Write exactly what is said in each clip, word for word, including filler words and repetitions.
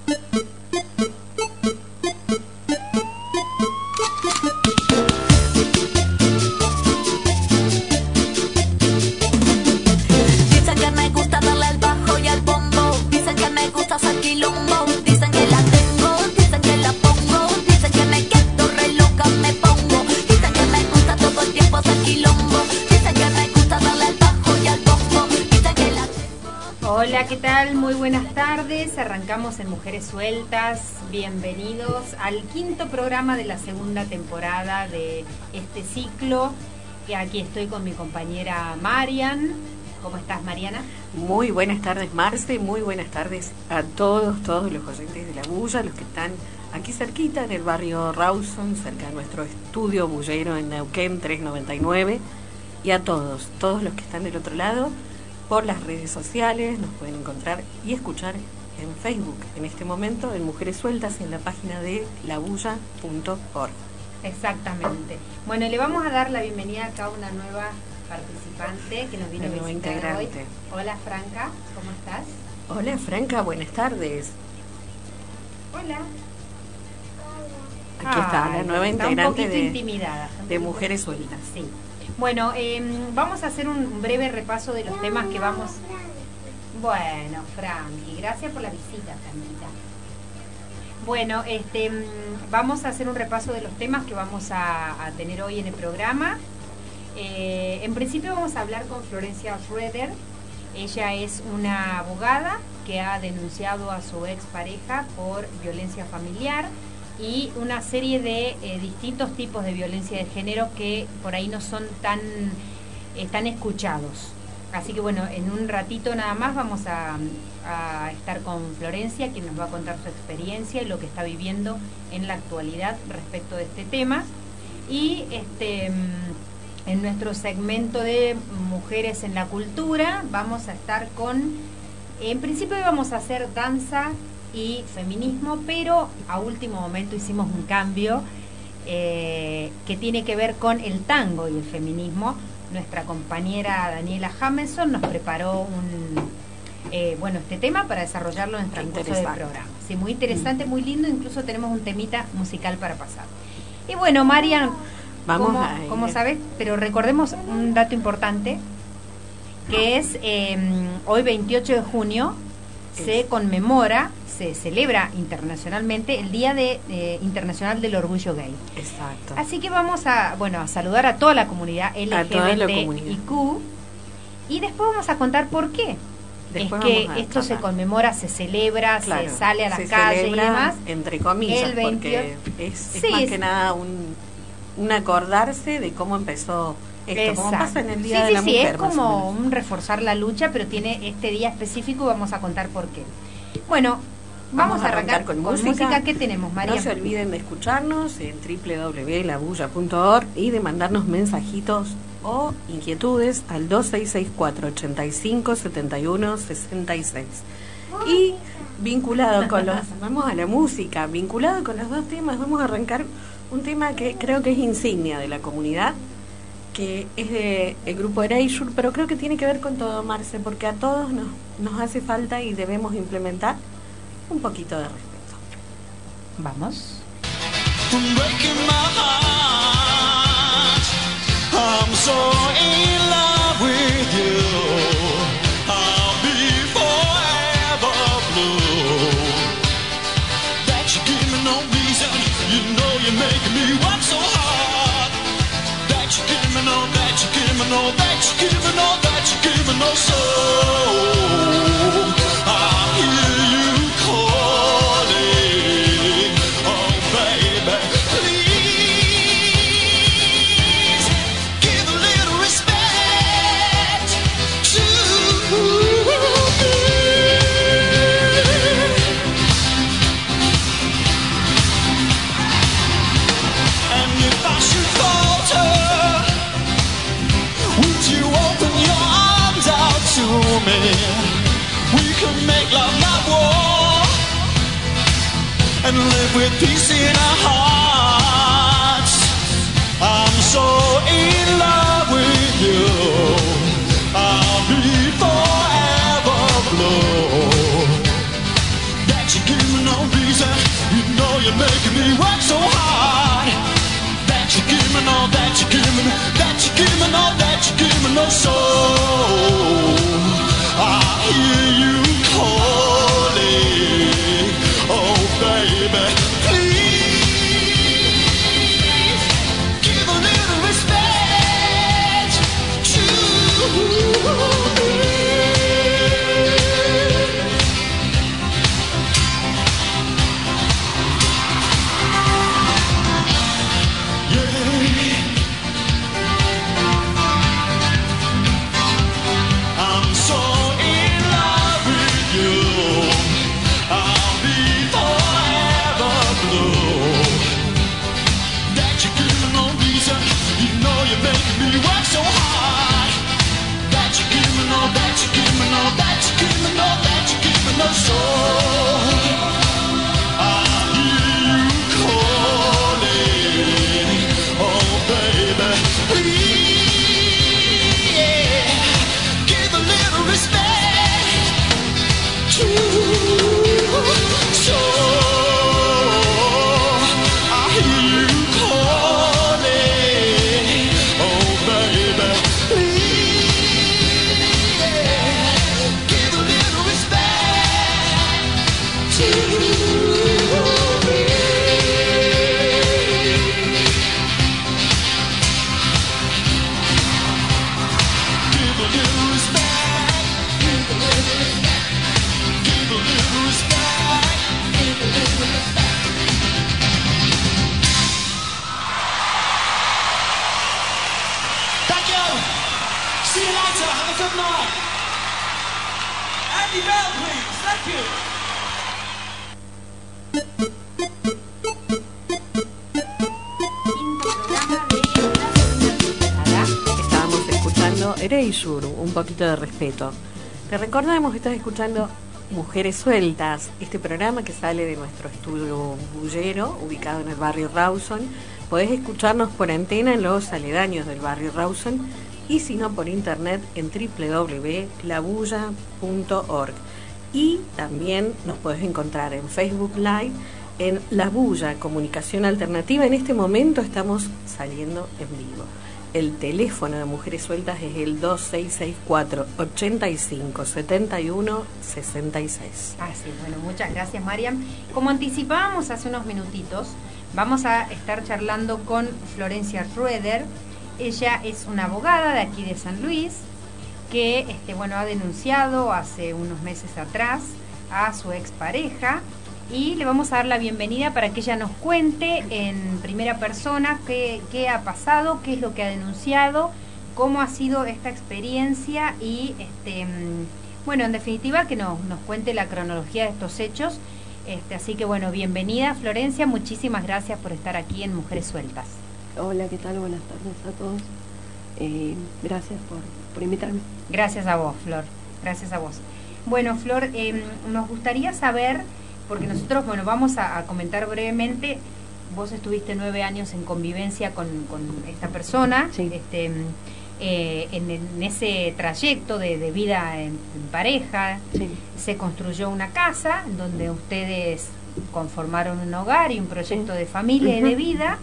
¿qué tal? Muy buenas tardes. Arrancamos en Mujeres Sueltas. Bienvenidos al quinto programa de la segunda temporada de este ciclo. Y aquí estoy con mi compañera Marian. ¿Cómo estás, Mariana? Muy buenas tardes, Marce. Muy buenas tardes a todos, todos los oyentes de La Bulla, los que están aquí cerquita en el barrio Rawson, cerca de nuestro estudio bullero en Neuquén tres noventa y nueve. Y a todos, todos los que están del otro lado, por las redes sociales, nos pueden encontrar y escuchar en Facebook, en este momento, en Mujeres Sueltas, y en la página de labulla punto org. Exactamente. Bueno, le vamos a dar la bienvenida acá a una nueva participante que nos vino a visitar integrante. Hoy. Hola, Franca, ¿cómo estás? Hola, Franca, buenas tardes. Hola. Aquí está, Ay, la nueva está integrante un de, intimidada, de Mujeres Sueltas. Sí. Bueno, eh, vamos a hacer un breve repaso de los temas que vamos... Bueno, Franky, gracias por la visita, Franquita. Bueno, este, vamos a hacer un repaso de los temas que vamos a, a tener hoy en el programa. Eh, en principio vamos a hablar con Florencia Schroeder. Ella es una abogada que ha denunciado a su expareja por violencia familiar y una serie de eh, distintos tipos de violencia de género que por ahí no son tan, eh, tan escuchados. Así que bueno, en un ratito nada más vamos a, a estar con Florencia, quien nos va a contar su experiencia y lo que está viviendo en la actualidad respecto de este tema. Y este, en nuestro segmento de Mujeres en la Cultura vamos a estar con, en principio vamos a hacer danza y feminismo, pero a último momento hicimos un cambio eh, que tiene que ver con el tango y el feminismo. Nuestra compañera Daniela Jameson nos preparó un eh, bueno este tema para desarrollarlo en el transcurso del programa. Sí, muy interesante, muy lindo, incluso tenemos un temita musical para pasar. Y bueno, Marian, vamos como, a como sabes, pero recordemos un dato importante, que es eh, hoy veintiocho de junio se conmemora, se celebra internacionalmente el Día de, eh, Internacional del Orgullo Gay. Exacto. Así que vamos a, bueno, a saludar a toda la comunidad L G B T I Q y después vamos a contar por qué. Después es que esto se conmemora, se celebra, claro, se sale a las calles y demás. Entre comillas, porque es, es sí, más es, que nada un, un acordarse de cómo empezó esto, como pasa en el Día sí, de sí, la sí, Mujer. Sí, es como un reforzar la lucha, pero tiene este día específico y vamos a contar por qué. Bueno, vamos, vamos a arrancar, arrancar con, con música. música. ¿Qué tenemos, María? No se olviden de escucharnos en doble u doble u doble u punto labulla punto org y de mandarnos mensajitos o inquietudes al dos seis seis cuatro, ocho cinco, siete uno, seis seis. Y vinculado con los... Vamos a la música. Vinculado con los dos temas, vamos a arrancar un tema que creo que es insignia de la comunidad, que es de el grupo Erasure, pero creo que tiene que ver con todo, Marce, porque a todos nos, nos hace falta y debemos implementar un poquito de respeto. Vamos. I'm so in love with you. I'll be forever blue. That you give me no reason. You know you're making me work so hard. That you give me no, that you give me no, that you give me no, that you give me no soul. I hear you calling. Oh baby, please give a little respect to me. And if I should falter, would you open your arms out to me? We can make love not war, and live with peace in our hearts. I'm so in love with you. I'll be forever blue. That you you give me no reason. You know you're making me work so hard. That you give me no, that you give me no, that you give me no, that you give me no soul. I hear you calling, oh baby, please give a little respect to me. No soul. I hear you calling, oh baby, please give a little respect to soul. I hear you calling, oh baby, please give a little respect to me. Give a little respect. Give a little respect. Give a little respect. Give a little respect. Thank you. See you later. Have a good night. Andy Bell, please. Thank you. Estábamos escuchando Erasure, un poquito de respeto. Te recordamos que estás escuchando Mujeres Sueltas, este programa que sale de nuestro estudio bullero, ubicado en el barrio Rawson. Podés escucharnos por antena en los aledaños del barrio Rawson y si no por internet en doble u doble u doble u punto la bulla punto org. Y también nos podés encontrar en Facebook Live en La Bulla, Comunicación Alternativa. En este momento estamos saliendo en vivo. El teléfono de Mujeres Sueltas es el dos seis seis cuatro, ochenta y cinco, setenta y uno, sesenta y seis. Ah, sí, bueno, muchas gracias, Mariam. Como anticipábamos hace unos minutitos, vamos a estar charlando con Florencia Rueder. Ella es una abogada de aquí de San Luis que este, bueno, ha denunciado hace unos meses atrás a su expareja y le vamos a dar la bienvenida para que ella nos cuente en primera persona qué, qué ha pasado, qué es lo que ha denunciado, cómo ha sido esta experiencia y, este, bueno, en definitiva que nos, nos cuente la cronología de estos hechos. Este, así que, bueno, bienvenida Florencia, muchísimas gracias por estar aquí en Mujeres Sueltas. Hola, ¿qué tal? Buenas tardes a todos. Eh, gracias por, por invitarme. Gracias a vos, Flor, gracias a vos. Bueno, Flor, eh, nos gustaría saber, porque nosotros, bueno, vamos a, a comentar brevemente, vos estuviste nueve años en convivencia con, con esta persona, Sí. este, eh, en, en ese trayecto de, de vida en, en pareja, Sí. se construyó una casa donde ustedes conformaron un hogar y un proyecto Sí. de familia y Ujú. de vida,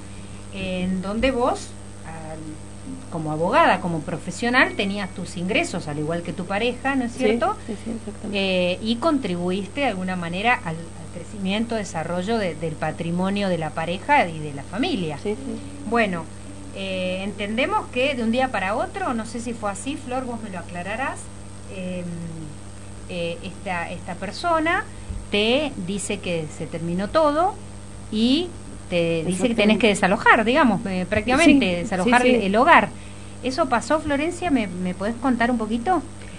en donde vos, al- como abogada, como profesional, tenías tus ingresos, al igual que tu pareja, ¿no es cierto? Sí, sí, exactamente. Eh, y contribuiste de alguna manera al, al crecimiento, desarrollo de- del patrimonio de la pareja y de la familia. Sí, sí. Bueno, eh, entendemos que de un día para otro, no sé si fue así, Flor, vos me lo aclararás, eh, eh, esta, esta persona te dice que se terminó todo y te dice que tenés que desalojar, digamos, eh, prácticamente, Sí, desalojar sí, sí. El, el hogar. ¿Eso pasó, Florencia? ¿Me, me podés contar un poquito?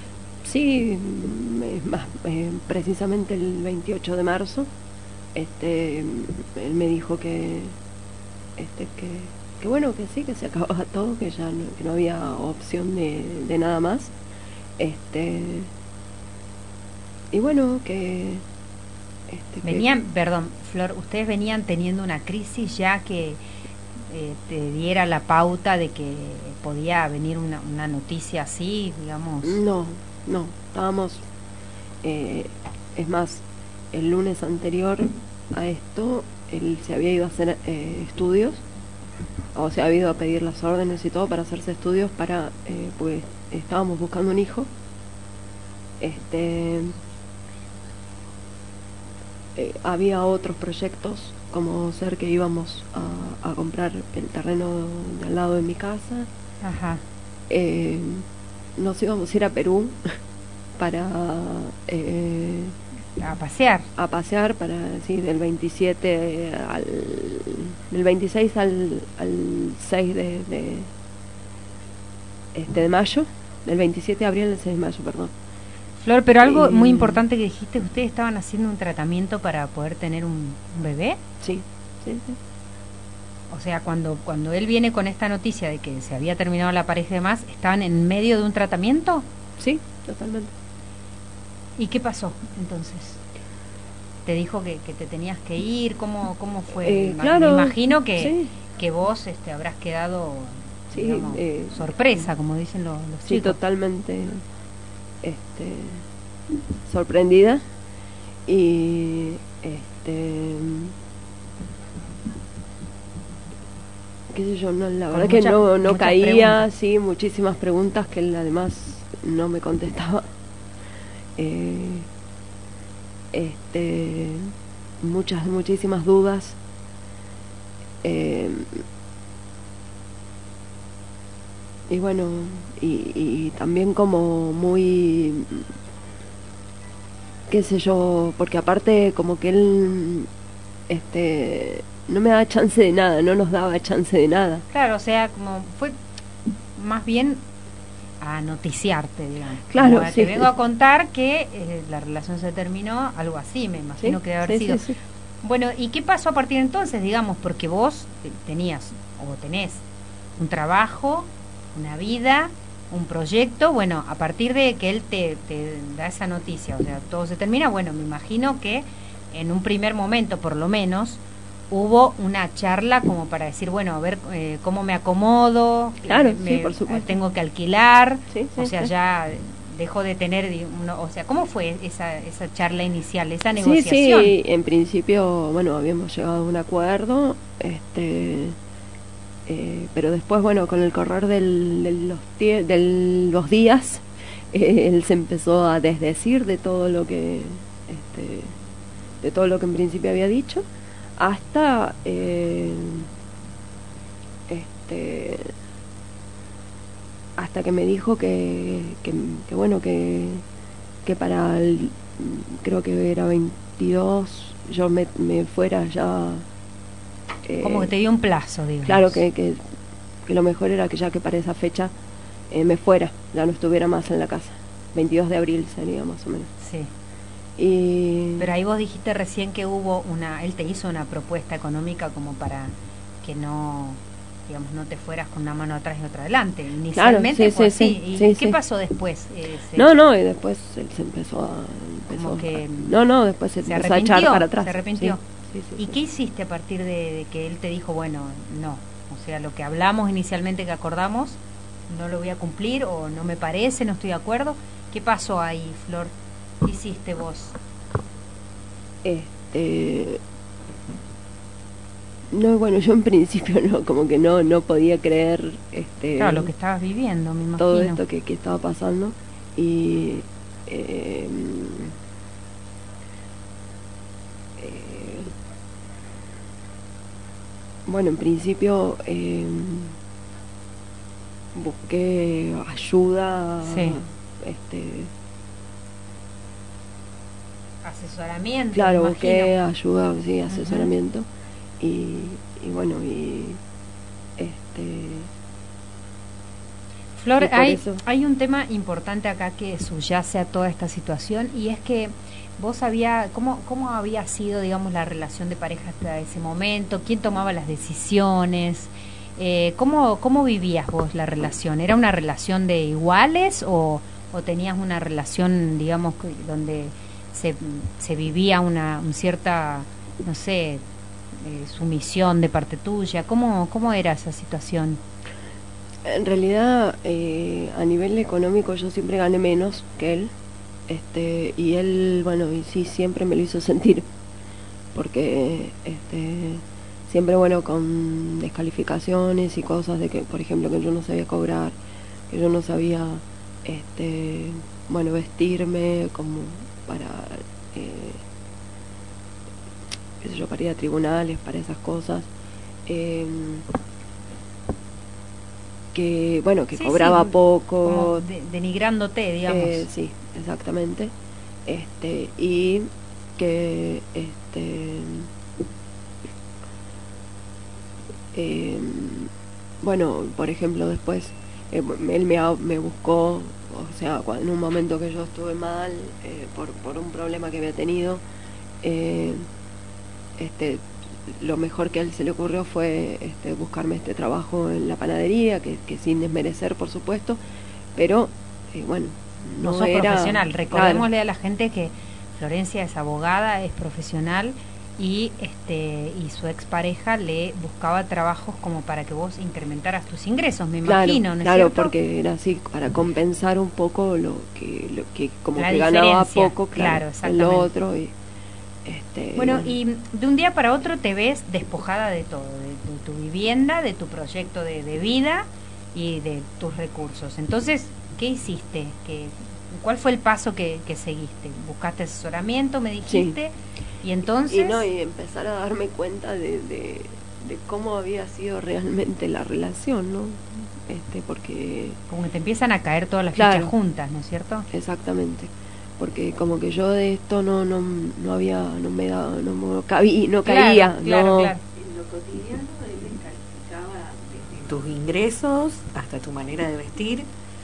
Sí, mm, es más, eh, precisamente el veintiocho de marzo, este, mm, él me dijo que, este, que, que bueno, que sí, que se acababa todo, que ya no, que no había opción de, de nada más, este, y bueno, que, este, que- Venían, perdón, Flor, ustedes venían teniendo una crisis ya que eh, te diera la pauta de que podía venir una, una noticia así, digamos. No, no, estábamos, eh, es más, el lunes anterior a esto, él se había ido a hacer eh, estudios, o se había ido a pedir las órdenes y todo para hacerse estudios para, eh, pues estábamos buscando un hijo. Este, eh, había otros proyectos, como ser que íbamos a, a comprar el terreno de al lado de mi casa. Ajá. Eh, nos íbamos a ir a Perú para eh, A pasear. a pasear para sí, del veintisiete al del veintiséis al, al seis de, de este de mayo, del veintisiete de abril al seis de mayo, perdón. Flor, pero algo Eh, muy importante que dijiste, ¿ustedes estaban haciendo un tratamiento para poder tener un, un bebé? Sí, sí, sí. O sea, cuando cuando él viene con esta noticia de que se había terminado la pareja y demás, ¿estaban en medio de un tratamiento? Sí, totalmente. ¿Y qué pasó entonces? ¿Te dijo que, que te tenías que ir? ¿Cómo, cómo fue? Eh, Me- claro, Me imagino que, sí. que vos este, habrás quedado Sí, digamos, eh, sorpresa, como dicen los, los Sí, chicos. totalmente este, sorprendida y este qué sé yo, no, la Con verdad que muchas- no, no muchas caía, preguntas. sí, muchísimas preguntas que él además no me contestaba. Eh, este muchas, muchísimas dudas. Eh, y bueno, y, y también como muy, qué sé yo, porque aparte como que él este no me daba chance de nada, no nos daba chance de nada. Claro, o sea, como fue más bien a noticiarte, digamos. Claro, Como a, sí. Te vengo a contar que eh, la relación se terminó, algo así, me imagino ¿Sí? que debe haber Sí, sido. sí, sí. Bueno, ¿y qué pasó a partir de entonces, digamos? Porque vos eh, tenías o tenés un trabajo, una vida, un proyecto, bueno, a partir de que él te, te da esa noticia, o sea, todo se termina, bueno, me imagino que en un primer momento, por lo menos, hubo una charla como para decir, bueno, a ver eh, cómo me acomodo, Claro, me- sí, por supuesto. tengo que alquilar, Sí, sí, o sea, sí. ya dejó de tener, di- uno- o sea, ¿cómo fue esa, esa charla inicial, esa Sí, negociación? sí, en principio, bueno, habíamos llegado a un acuerdo, este, eh, pero después, bueno, con el correr del, de los, tie- del- los días, eh, él se empezó a desdecir de todo lo que, este, de todo lo que en principio había dicho, hasta, eh, este, hasta que me dijo que, que, que bueno, que, que para el, creo que era veintidós, yo me, me fuera ya. eh, Como que te dio un plazo, digamos. Claro, que, que, que lo mejor era que ya que para esa fecha eh, me fuera, ya no estuviera más en la casa. veintidós de abril sería más o menos. Sí. Y Pero ahí vos dijiste recién que hubo una, él te hizo una propuesta económica como para que no, digamos, no te fueras con una mano atrás y otra adelante. Inicialmente sí, fue sí, así. sí, ¿Y sí, qué sí. pasó después? Eh, se- no, no, y después él se empezó a... empezó Como que- a- no, no, después se, se empezó a echar arrepintió, para atrás. se arrepintió. Sí, sí, sí, ¿Y sí. qué hiciste a partir de, de que él te dijo, bueno, no? O sea, lo que hablamos inicialmente, que acordamos, no lo voy a cumplir o no me parece, no estoy de acuerdo. ¿Qué pasó ahí, Flor? ¿Qué hiciste vos? Este, no, bueno, yo en principio no, como que no, no podía creer este, Claro, lo que estabas viviendo, me imagino. todo esto que, que estaba pasando y eh, eh, bueno, en principio eh, busqué ayuda, Sí. este, Asesoramiento, claro, me busqué imagino. ayuda, sí, asesoramiento y, y bueno, y este Flor, y por hay, eso- hay un tema importante acá que subyace a toda esta situación y es que vos había, ¿cómo, cómo había sido, digamos, la relación de pareja hasta ese momento? ¿Quién tomaba las decisiones? Eh, ¿cómo, ¿Cómo vivías vos la relación? ¿Era una relación de iguales o, o tenías una relación, digamos, que- donde se, se vivía una un cierta, no sé, eh, sumisión de parte tuya? ¿Cómo, cómo era esa situación? En realidad, eh, a nivel económico yo siempre gané menos que él. este, y él, bueno, y sí, siempre me lo hizo sentir, porque este, siempre, bueno, con descalificaciones y cosas de que, por ejemplo, que yo no sabía cobrar, que yo no sabía, este, bueno, vestirme como para, eh, qué sé yo, para ir a tribunales, para esas cosas. Eh, que bueno que Sí, cobraba sí, poco, como de- denigrándote, digamos. eh, sí, exactamente, este y que este eh, bueno, por ejemplo, después eh, él me, ha- me buscó, o sea, cua- en un momento que yo estuve mal eh, por, por un problema que había tenido, eh, este lo mejor que a él se le ocurrió fue este, buscarme este trabajo en la panadería, que, que sin desmerecer, por supuesto, pero eh, bueno, no, No sos era profesional. Recordémosle claro, a la gente que Florencia es abogada, es profesional y este y su expareja le buscaba trabajos como para que vos incrementaras tus ingresos, me claro, imagino, ¿no es claro, cierto? porque era así para compensar un poco lo que lo que como La que ganaba diferencia, poco, claro, claro, en lo exactamente. otro y este Bueno, y de un día para otro te ves despojada de todo, de, de tu vivienda, de tu proyecto de, de vida y de tus recursos. Entonces, ¿qué hiciste? ¿Qué, ¿Cuál fue el paso que, que seguiste? ¿Buscaste asesoramiento, me dijiste? Y entonces... y no y empezar a darme cuenta de, de, de cómo había sido realmente la relación, ¿no? Este porque Como que te empiezan a caer todas las Claro. fichas juntas, ¿no es cierto? exactamente, porque como que yo de esto no no, no había no me da no me cabí, no Claro, caía, claro, no claro. En lo cotidiano él descalificaba desde tus ingresos hasta tu manera de vestir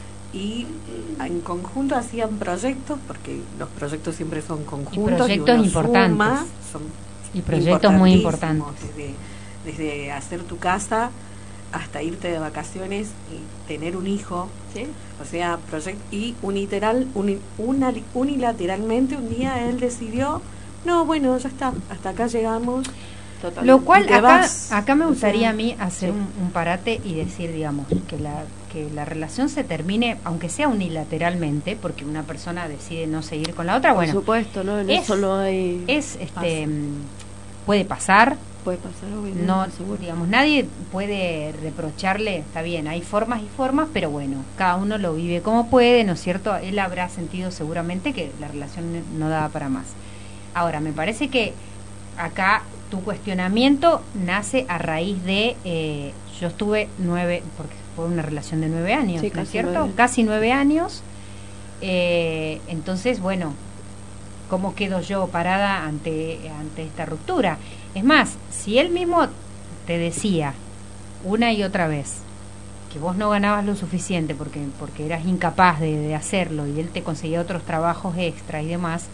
y en conjunto hacían proyectos, porque los proyectos siempre son conjuntos proyectos uno importantes. suma, son Y proyectos muy importantísimos, importantes. desde, desde hacer tu casa hasta irte de vacaciones y tener un hijo. ¿sí? O sea, proyect y uniteral, uni- una- unilateralmente un día él decidió, no, bueno, ya está, hasta acá llegamos. Totalmente. Lo cual Y te acá, vas. acá me O gustaría sea, a mí hacer sí. un, un parate y decir, digamos, que la, que la relación se termine, aunque sea unilateralmente, porque una persona decide no seguir con la otra, Por bueno, supuesto, ¿no? En es- eso no hay es este Pasa. mm, puede pasar, puede pasar, obviamente, no, seguro. digamos, nadie puede reprocharle, está bien, hay formas y formas, pero bueno, cada uno lo vive como puede, ¿no es cierto? Él habrá sentido seguramente que la relación no daba para más. Ahora, me parece que acá tu cuestionamiento nace a raíz de, eh, yo estuve nueve, porque fue una relación de nueve años, Sí, ¿no es casi cierto? nueve. Casi nueve años, eh, entonces, bueno, ¿cómo quedo yo parada ante, ante esta ruptura? Es más, si él mismo te decía una y otra vez que vos no ganabas lo suficiente porque, porque eras incapaz de, de hacerlo y él te conseguía otros trabajos extra y demás,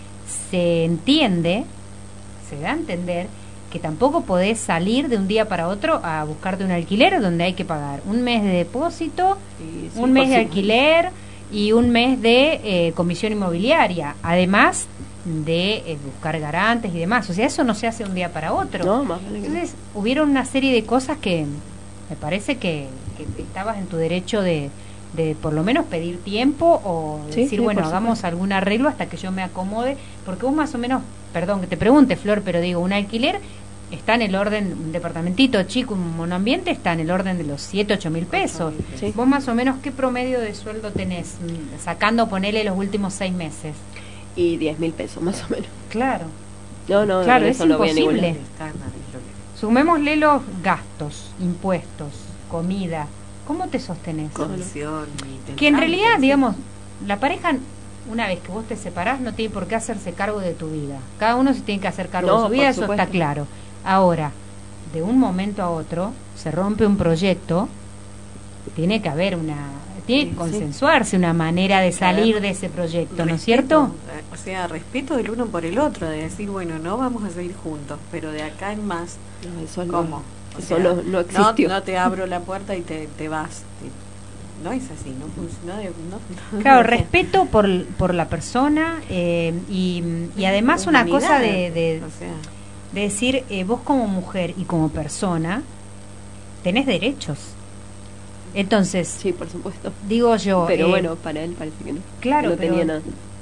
se entiende, se da a entender que tampoco podés salir de un día para otro a buscarte un alquiler donde hay que pagar un mes de depósito, Y sí, un mes por de supuesto. alquiler y un mes de eh, comisión inmobiliaria, además de eh, buscar garantes y demás. O sea, eso no se hace un día para otro. No, más vale que no. Entonces, hubieron una serie de cosas que me parece que, que estabas en tu derecho de, de por lo menos pedir tiempo o Sí, decir, sí, bueno, por hagamos supuesto. algún arreglo hasta que yo me acomode, porque vos más o menos, perdón que te pregunte, Flor, pero digo, un alquiler está en el orden, un departamentito chico, un monoambiente, está en el orden de los siete, ocho mil pesos. Sí. Vos más o menos, ¿qué promedio de sueldo tenés? Mm, Sacando, ponele los últimos seis meses. Y diez mil pesos, más o menos. Claro. No, no, Claro, con es eso no voy a ningún imposible. lado. Estándar, es lo que- Sumémosle los gastos, impuestos, comida. ¿Cómo te sostenés? comisión y Que en trámites, realidad, sí. digamos, la pareja, una vez que vos te separás, no tiene por qué hacerse cargo de tu vida. Cada uno se tiene que hacer cargo No, de su vida, por eso supuesto. está claro. Ahora, de un momento a otro, se rompe un proyecto, tiene que haber una... Tiene Sí, que sí. consensuarse una manera de salir Claro. de ese proyecto, ¿no es Respeto, cierto? eh, O sea, respeto del uno por el otro, de decir, bueno, no vamos a seguir juntos, pero de acá en más, No, eso no, ¿cómo? O eso sea, no, no existió. No, te abro la puerta y te, te vas. Te- no es así, no funciona. No, Claro, respeto por, por la persona eh, y, y además una Humanidad, cosa de, de, o sea, de decir, eh, vos como mujer y como persona tenés derechos. Entonces, Sí, por supuesto. digo yo... Pero eh, bueno, para él parece que no. claro, no pero tenía nada.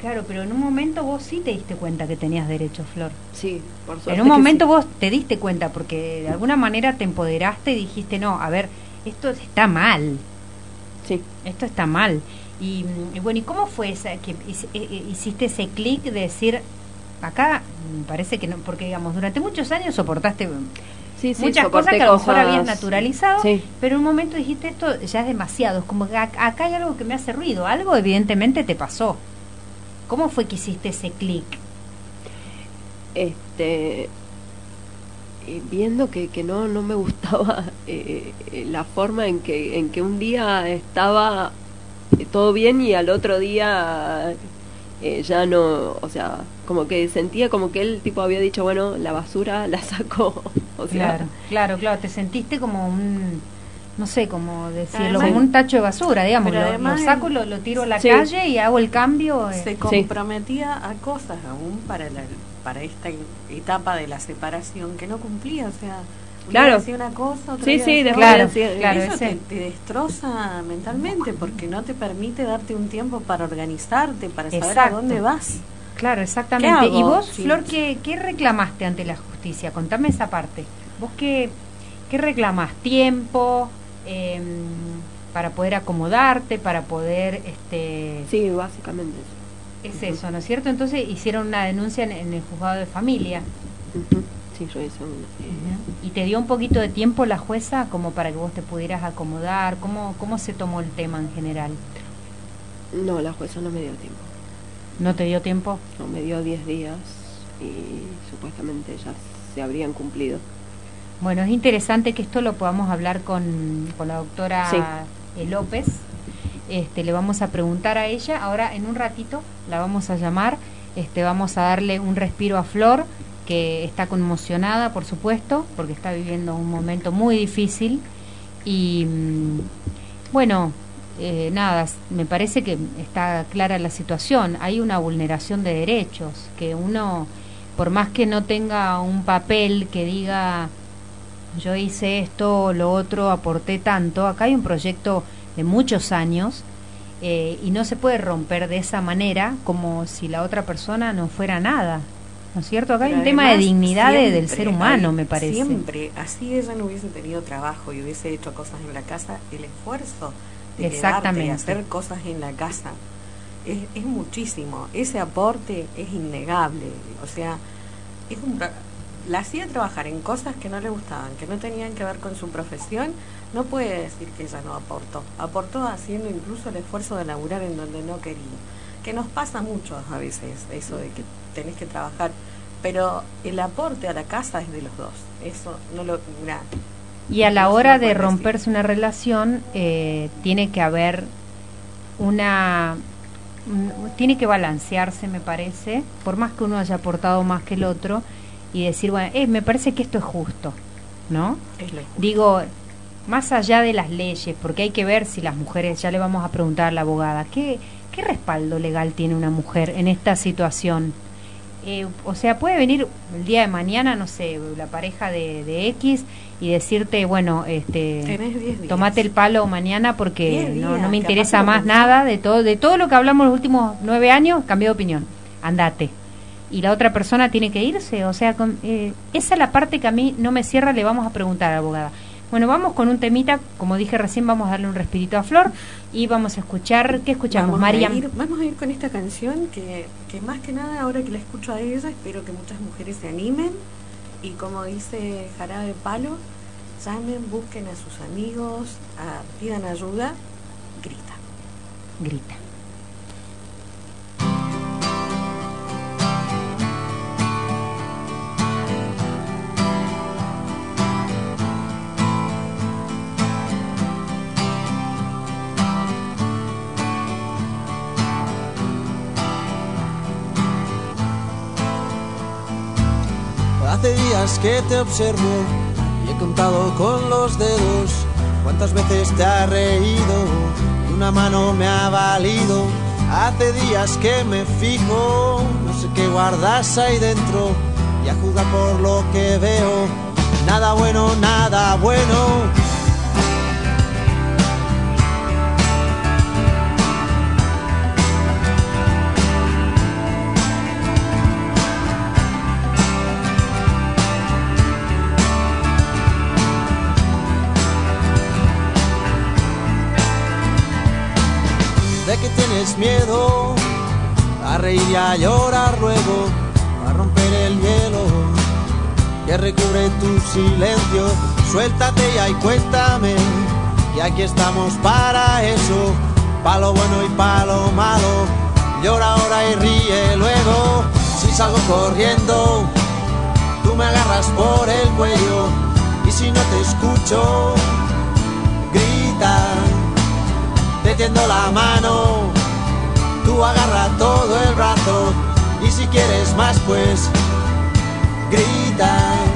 Claro, pero en un momento vos sí te diste cuenta que tenías derecho, Flor. Sí, por suerte. En un que momento sí. vos te diste cuenta porque de alguna manera te empoderaste y dijiste, no, a ver, esto está mal, Sí. esto está mal. Y, y bueno, ¿y cómo fue esa, que hic- eh, hiciste ese clic de decir, acá me parece que no, porque digamos, durante muchos años soportaste Sí, sí, muchas soporté cosas que a lo mejor cosas- habías naturalizado, Sí. pero en un momento dijiste, esto ya es demasiado, es como que ac- acá hay algo que me hace ruido, algo evidentemente te pasó. ¿Cómo fue que hiciste ese clic? Este, eh, viendo que, que no, no me gustaba eh, eh, la forma en que, en que un día estaba eh, todo bien y al otro día eh, ya no, o sea, como que sentía como que él tipo había dicho, bueno, la basura la sacó. O sea, Claro, claro, claro, te sentiste como un, no sé cómo decirlo, Además- como un tacho de basura, digamos, Pero lo, además lo saco, el- lo, lo tiro a la Sí. calle y hago el cambio. eh. Se comprometía a cosas aún para la, para esta etapa de la separación que no cumplía, o sea, un Claro. día decía una cosa, otro Sí, día sí, decía después otra. decía- claro, Eso ese- te, te destroza mentalmente porque no te permite darte un tiempo para organizarte, para saber Exacto. a dónde vas. Claro, exactamente. ¿Qué hago? ¿Y vos, Sí. Flor, qué, qué reclamaste ante la justicia? Contame esa parte. ¿Vos qué, qué reclamás? ¿Tiempo? Eh, para poder acomodarte, para poder... este sí, básicamente eso. Es eso, ¿no es cierto? Entonces hicieron una denuncia en, en el juzgado de familia. Ujú. Sí, yo hice un... eh, ¿Y te dio un poquito de tiempo la jueza como para que vos te pudieras acomodar? ¿Cómo, cómo se tomó el tema en general? no, la jueza no me dio tiempo. ¿No te dio tiempo? No, me dio diez días y supuestamente ya se habrían cumplido. Bueno, es interesante que esto lo podamos hablar con, con la doctora Sí. eh, López. Este, le vamos a preguntar a ella. Ahora, en un ratito, la vamos a llamar. Este, vamos a darle un respiro a Flor, que está conmocionada, por supuesto, porque está viviendo un momento muy difícil. Y mm, bueno, eh, nada, s- me parece que está clara la situación. Hay una vulneración de derechos, que uno, por más que no tenga un papel que diga yo hice esto, lo otro, aporté tanto, acá hay un proyecto de muchos años eh, y no se puede romper de esa manera como si la otra persona no fuera nada, ¿no es cierto? Acá hay Pero un tema de además, dignidad de- del siempre ser humano, hay- me parece. Siempre, así ella no hubiese tenido trabajo y hubiese hecho cosas en la casa, el esfuerzo de Exactamente. quedarte y hacer cosas en la casa es, es muchísimo. Ese aporte es innegable. O sea, es un, pro- la hacía trabajar en cosas que no le gustaban, que no tenían que ver con su profesión. No puede decir que ella no aportó. Aportó haciendo incluso el esfuerzo de laburar en donde no quería. Que nos pasa mucho a veces, eso de que tenés que trabajar. Pero el aporte a la casa es de los dos. Eso no lo... Mirá, Y a la no se hora lo de puede romperse una relación, eh, tiene que haber una... un- tiene que balancearse, me parece, por más que uno haya aportado más que el otro, y decir, bueno, eh, me parece que esto es justo, ¿no? es lo justo. Digo, más allá de las leyes, porque hay que ver si las mujeres, ya le vamos a preguntar a la abogada, ¿qué, qué respaldo legal tiene una mujer en esta situación? Eh, o sea, puede venir el día de mañana, no sé, la pareja de, de X y decirte, bueno, este, Tenés diez días. tomate el palo mañana porque Diez no, días, no me capaz interesa lo más pensás. nada de todo, de todo lo que hablamos los últimos nueve años, cambié de opinión, andate. Y la otra persona tiene que irse, o sea, con, eh, esa es la parte que a mí no me cierra, le vamos a preguntar a la abogada. Bueno, vamos con un temita, como dije recién, vamos a darle un respirito a Flor y vamos a escuchar, ¿qué escuchamos, Vamos Mariam? A ir, vamos a ir con esta canción que, que más que nada, ahora que la escucho a ella, espero que muchas mujeres se animen y como dice Jarabe Palo, llamen, busquen a sus amigos, a- pidan ayuda, grita. Grita. Hace días que te observo y he contado con los dedos cuántas veces te has reído y una mano me ha valido. Hace días que me fijo, no sé qué guardas ahí dentro y a juzgar por lo que veo, nada bueno, nada bueno. tienes miedo a reír y a llorar luego, a romper el hielo que recubre tu silencio. Suéltate ya y cuéntame, y aquí estamos para eso, pa' lo bueno y pa' lo malo. Llora ahora y ríe luego. Si salgo corriendo, tú me agarras por el cuello, y si no te escucho, grita, te tiendo la mano, tú agarra todo el brazo, y si quieres más pues grita.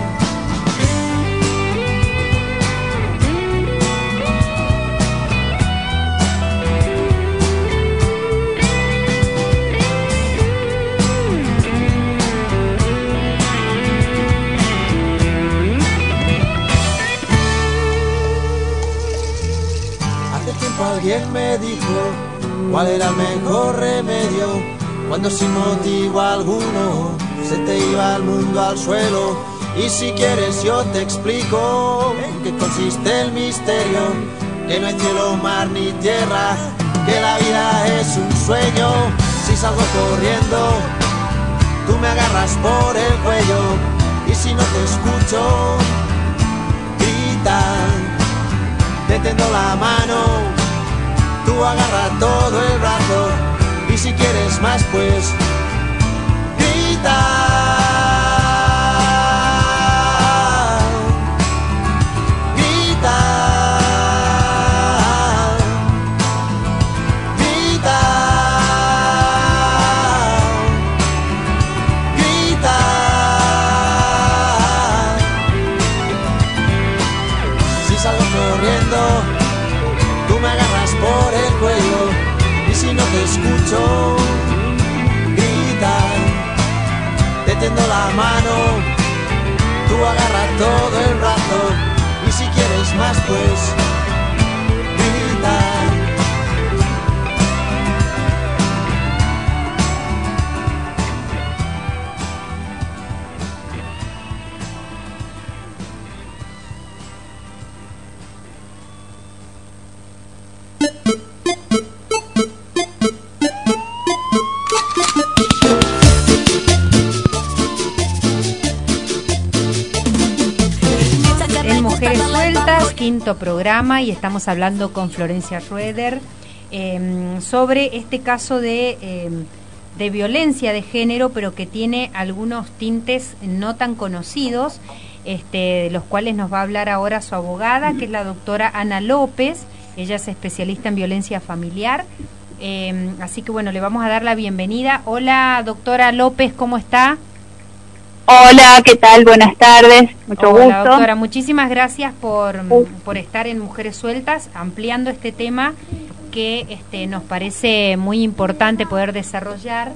Alguien me dijo cuál era el mejor remedio cuando sin motivo alguno se te iba el mundo al suelo. Y si quieres yo te explico en qué consiste el misterio, que no hay cielo, mar ni tierra, que la vida es un sueño. Si salgo corriendo, tú me agarras por el cuello, y si no te escucho, grita, te tiendo la mano, tú agarra todo el brazo, y si quieres más pues grita. Grita. Grita. Grita. Si salgo corriendo, tú me agarras por el cuello, y si no te escucho, grita, te tiendo la mano, tú agarra todo el brazo, y si quieres más pues grita. Quinto programa, y estamos hablando con Florencia Schroeder eh, sobre este caso de, eh, de violencia de género, pero que tiene algunos tintes no tan conocidos, este, de los cuales nos va a hablar ahora su abogada, que es la doctora Ana López. Ella es especialista en violencia familiar, eh, así que bueno, le vamos a dar la bienvenida. Hola doctora López, ¿cómo está? Hola, ¿qué tal? Buenas tardes, mucho Hola, gusto. Doctora, muchísimas gracias por, por estar en Mujeres Sueltas, ampliando este tema que este, nos parece muy importante poder desarrollar,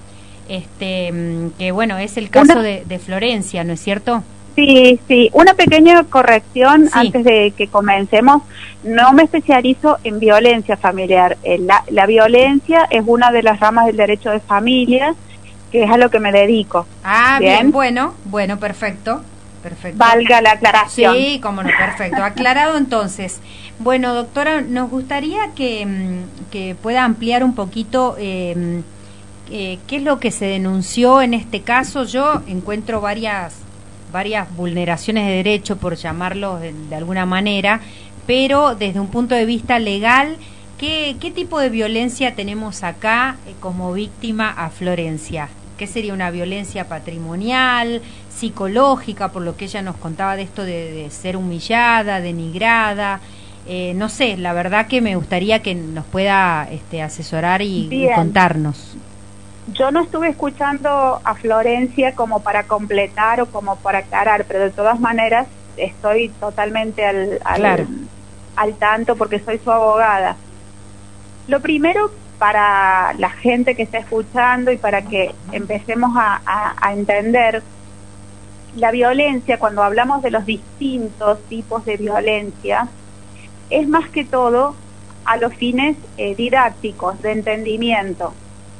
este, que bueno, es el caso Una... de, de Florencia, ¿no es cierto? Sí, sí, una pequeña corrección sí. Antes de que comencemos. No me especializo en violencia familiar. La, la violencia es una de las ramas del derecho de familia, que es a lo que me dedico. Ah, bien, bien, bueno, bueno, perfecto, perfecto. Valga la aclaración. Sí, cómo no, perfecto. Aclarado entonces. Bueno, doctora, nos gustaría que, que pueda ampliar un poquito eh, eh, qué es lo que se denunció en este caso. Yo encuentro varias, varias vulneraciones de derecho, por llamarlo de, de alguna manera, pero desde un punto de vista legal, ¿qué, qué tipo de violencia tenemos acá eh, como víctima a Florencia? ¿Qué sería una violencia patrimonial, psicológica, por lo que ella nos contaba de esto de, de ser humillada, denigrada? Eh, no sé, la verdad que me gustaría que nos pueda este, asesorar y, y contarnos. Yo no estuve escuchando a Florencia como para completar o como para aclarar, pero de todas maneras estoy totalmente al, al, claro. al tanto porque soy su abogada. Lo primero, para la gente que está escuchando y para que empecemos a, a, a entender la violencia, cuando hablamos de los distintos tipos de violencia, es más que todo a los fines eh, didácticos, de entendimiento.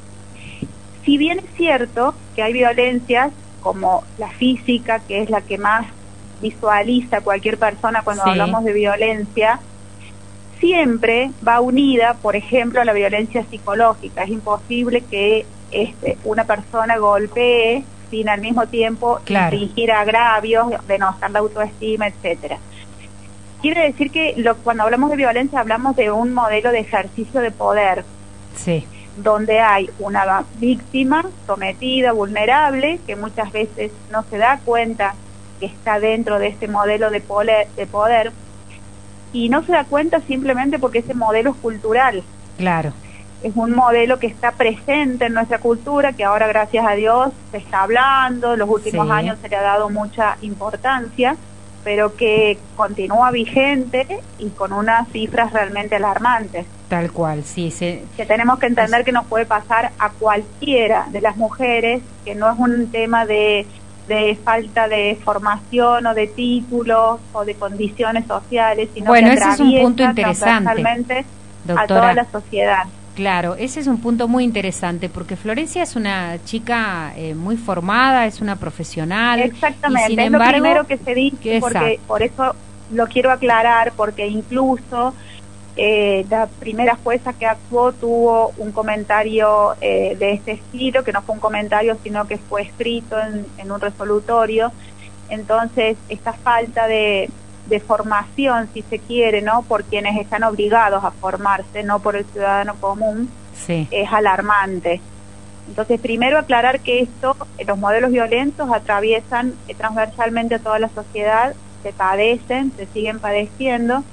Si bien es cierto que hay violencias como la física, que es la que más visualiza cualquier persona cuando sí. hablamos de violencia, siempre va unida, por ejemplo, a la violencia psicológica. Es imposible que este, una persona golpee sin al mismo tiempo Claro. infligir agravios, denostar la autoestima, etcétera. Quiere decir que lo, cuando hablamos de violencia hablamos de un modelo de ejercicio de poder, Sí, donde hay una víctima sometida, vulnerable, que muchas veces no se da cuenta que está dentro de este modelo de poder, de poder, y no se da cuenta simplemente porque ese modelo es cultural. claro. Es un modelo que está presente en nuestra cultura, que ahora gracias a Dios se está hablando, en los últimos Sí. años se le ha dado mucha importancia, pero que continúa vigente y con unas cifras realmente alarmantes, Tal cual, sí, sí. que tenemos que entender que nos puede pasar a cualquiera de las mujeres, que no es un tema de, de falta de formación o de títulos o de condiciones sociales, sino Bueno, que ese es un punto atraviesa interesante, transversalmente a doctora. toda la sociedad. Claro, ese es un punto muy interesante porque Florencia es una chica eh, muy formada, es una profesional. Exactamente, y sin es embargo, lo primero que se dice, porque Exacto. por eso lo quiero aclarar, porque incluso eh, la primera jueza que actuó tuvo un comentario eh, de este estilo, que no fue un comentario, sino que fue escrito en, en un resolutorio. Entonces, esta falta de, de formación, si se quiere, ¿no?, por quienes están obligados a formarse, no por el ciudadano común, Sí, es alarmante. Entonces, primero aclarar que esto, eh, los modelos violentos atraviesan eh, transversalmente a toda la sociedad, se padecen, se siguen padeciendo,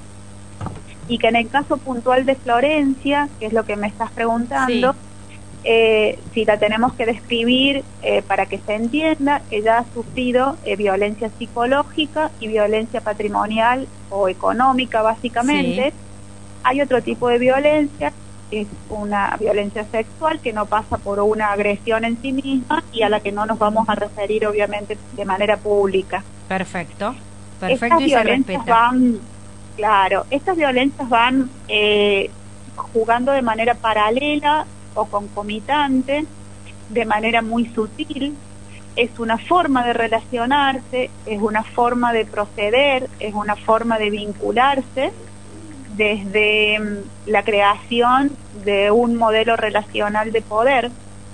y que en el caso puntual de Florencia, que es lo que me estás preguntando, Sí. eh, si la tenemos que describir eh, para que se entienda, ella ha sufrido eh, violencia psicológica y violencia patrimonial o económica, básicamente. Sí. Hay otro tipo de violencia, es una violencia sexual que no pasa por una agresión en sí misma y a la que no nos vamos a referir obviamente de manera pública. perfecto. Perfecto, Estas y se violencias respeta. van, claro, estas violencias van eh, jugando de manera paralela o concomitante, de manera muy sutil. Es una forma de relacionarse, es una forma de proceder, es una forma de vincularse desde mm, la creación de un modelo relacional de poder,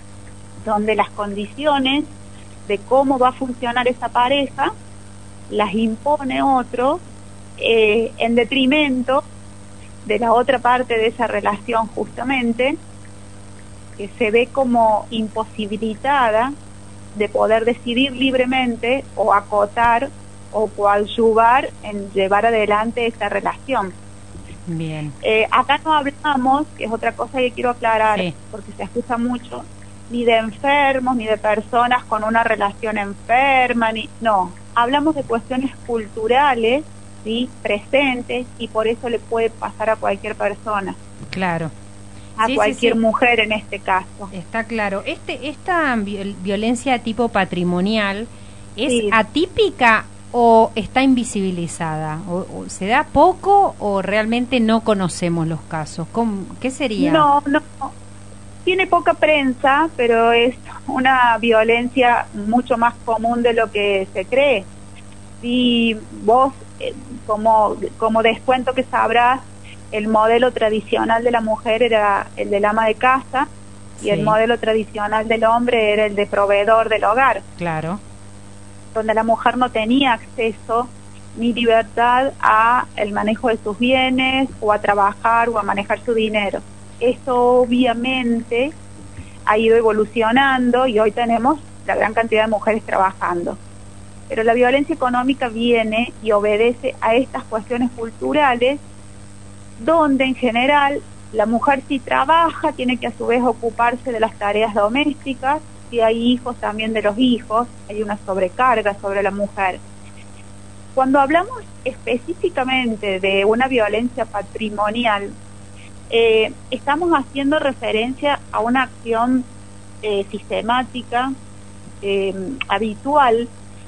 donde las condiciones de cómo va a funcionar esa pareja las impone otro eh, en detrimento de la otra parte de esa relación, justamente, que se ve como imposibilitada de poder decidir libremente o acotar o coadyuvar en llevar adelante esta relación. Bien. Eh, acá no hablamos, que es otra cosa que quiero aclarar, Sí. porque se escucha mucho, ni de enfermos, ni de personas con una relación enferma, ni no. Hablamos de cuestiones culturales, ¿sí?, presentes, y por eso le puede pasar a cualquier persona, Claro. a Sí, sí, cualquier sí. mujer en este caso. Está claro. Este, esta viol- violencia tipo patrimonial es Sí. atípica o está invisibilizada, o, o se da poco o realmente no conocemos los casos. ¿Cómo- ¿Qué sería? No, no, tiene poca prensa, pero es una violencia mucho más común de lo que se cree. Si vos, eh, como, como descuento que sabrás, el modelo tradicional de la mujer era el del ama de casa y Sí. el modelo tradicional del hombre era el de proveedor del hogar, Claro. donde la mujer no tenía acceso ni libertad a el manejo de sus bienes o a trabajar o a manejar su dinero. Eso obviamente ha ido evolucionando y hoy tenemos la gran cantidad de mujeres trabajando. Pero la violencia económica viene y obedece a estas cuestiones culturales, donde en general la mujer si trabaja tiene que a su vez ocuparse de las tareas domésticas, si hay hijos también de los hijos, hay una sobrecarga sobre la mujer. Cuando hablamos específicamente de una violencia patrimonial, eh, estamos haciendo referencia a una acción eh, sistemática, eh, habitual,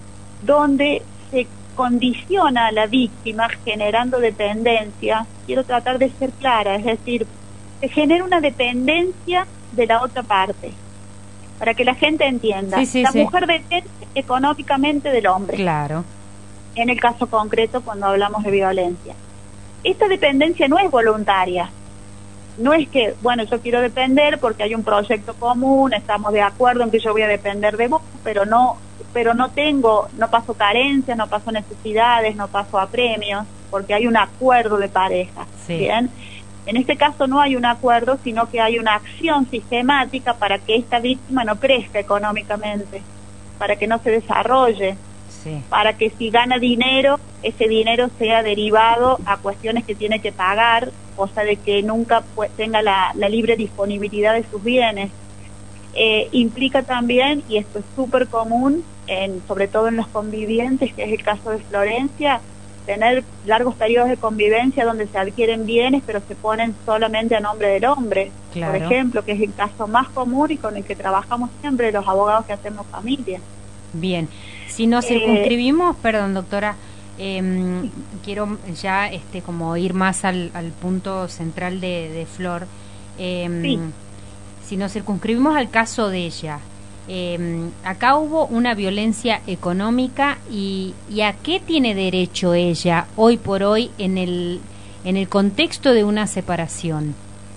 donde se condiciona a la víctima generando dependencia. Quiero tratar de ser clara, es decir, se genera una dependencia de la otra parte, para que la gente entienda. Sí, sí, la sí. mujer depende económicamente del hombre, Claro. en el caso concreto cuando hablamos de violencia. esta dependencia no es voluntaria. No es que, bueno, yo quiero depender porque hay un proyecto común, estamos de acuerdo en que yo voy a depender de vos, pero no, pero no tengo, no paso carencias, no paso necesidades, no paso apremios, porque hay un acuerdo de pareja. Sí. Bien. En este caso no hay un acuerdo, sino que hay una acción sistemática para que esta víctima no crezca económicamente, para que no se desarrolle, Sí. para que si gana dinero, ese dinero sea derivado a cuestiones que tiene que pagar, cosa de que nunca pues, tenga la, la libre disponibilidad de sus bienes. Eh, implica también, y esto es súper común, en, sobre todo en los convivientes, que es el caso de Florencia, tener largos periodos de convivencia donde se adquieren bienes, pero se ponen solamente a nombre del hombre, Claro. por ejemplo, que es el caso más común y con el que trabajamos siempre los abogados que hacemos familia. Bien, si nos Eh, circunscribimos, perdón doctora, eh, quiero ya este como ir más al, al punto central de, de Flor. Eh, Sí. Si nos circunscribimos al caso de ella, eh, acá hubo una violencia económica y, y ¿a qué tiene derecho ella hoy por hoy en el, en el contexto de una separación?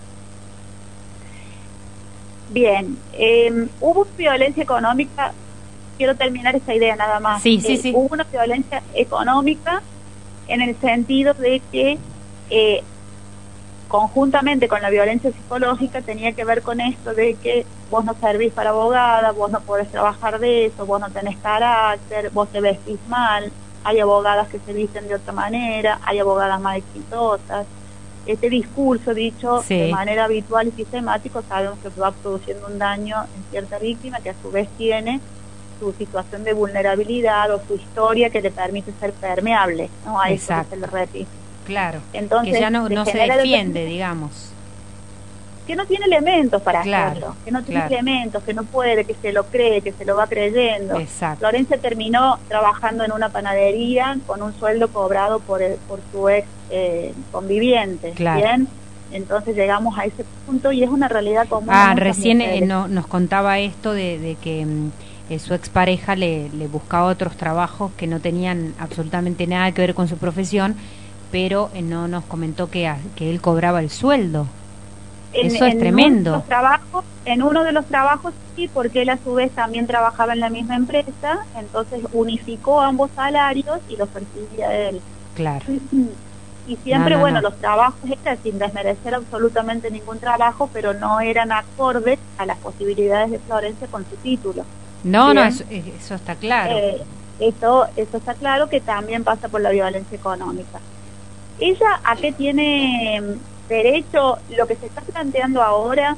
Bien, eh, hubo violencia económica, quiero terminar esa idea nada más. Sí, sí, Eh, sí. Hubo una violencia económica en el sentido de que eh, conjuntamente con la violencia psicológica tenía que ver con esto de que vos no servís para abogada, vos no podés trabajar de eso, vos no tenés carácter, vos te vestís mal, hay abogadas que se visten de otra manera, hay abogadas más exitosas. Este discurso dicho Sí. de manera habitual y sistemático sabemos que va produciendo un daño en cierta víctima que a su vez tiene su situación de vulnerabilidad o su historia que le permite ser permeable, ¿no? A eso que Exacto. se le repite. Claro, Entonces, que ya no, se no se genera defiende, dependencia. digamos. Que no tiene elementos para Claro, hacerlo, que no tiene claro. elementos, que no puede, que se lo cree, que se lo va creyendo. Exacto. Florencia terminó trabajando en una panadería con un sueldo cobrado por el, por su ex eh, conviviente, Claro. ¿bien? Entonces llegamos a ese punto y es una realidad común. Ah, a muchas recién eh, mujeres. no, nos contaba esto de, de que mm, eh, su expareja le, le buscaba otros trabajos que no tenían absolutamente nada que ver con su profesión, pero eh, no nos comentó que, a- que él cobraba el sueldo. Eso es tremendo. Uno de los trabajos, en uno de los trabajos sí, porque él a su vez también trabajaba en la misma empresa, entonces unificó ambos salarios y los percibía él. Claro. Y siempre, No, no, bueno, no. los trabajos eran sin desmerecer absolutamente ningún trabajo, pero no eran acordes a las posibilidades de Florencia con su título. No, Bien. no, eso, eh, eso está claro. Eh, eso, eso está claro que también pasa por la violencia económica. ¿Ella a qué tiene mm, derecho? Lo que se está planteando ahora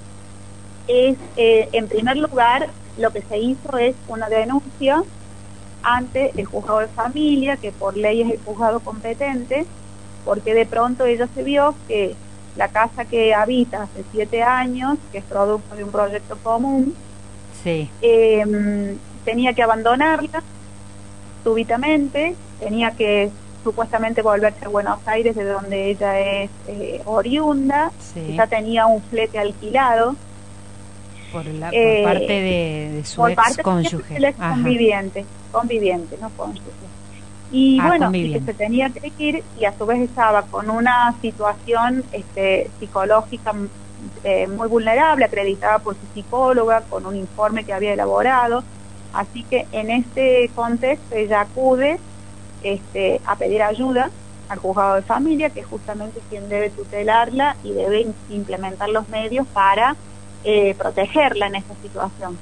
es, eh, en primer lugar, lo que se hizo es una denuncia ante el juzgado de familia, que por ley es el juzgado competente, porque de pronto ella se vio que la casa que habita hace siete años, que es producto de un proyecto común, Sí, eh, tenía que abandonarla súbitamente, tenía que supuestamente volverse a Buenos Aires, de donde ella es eh, oriunda, sí. ya tenía un flete alquilado Por, la, por eh, parte de, de su por ex parte cónyuge. del ex Ajá. conviviente, conviviente, no cónyuge. Y Ah, bueno, y que conviviente. se tenía que ir y a su vez estaba con una situación este, psicológica eh, muy vulnerable, acreditada por su psicóloga, con un informe que había elaborado. Así que en este contexto ella acude este, a pedir ayuda al juzgado de familia, que es justamente quien debe tutelarla y debe implementar los medios para eh, protegerla en esta situación.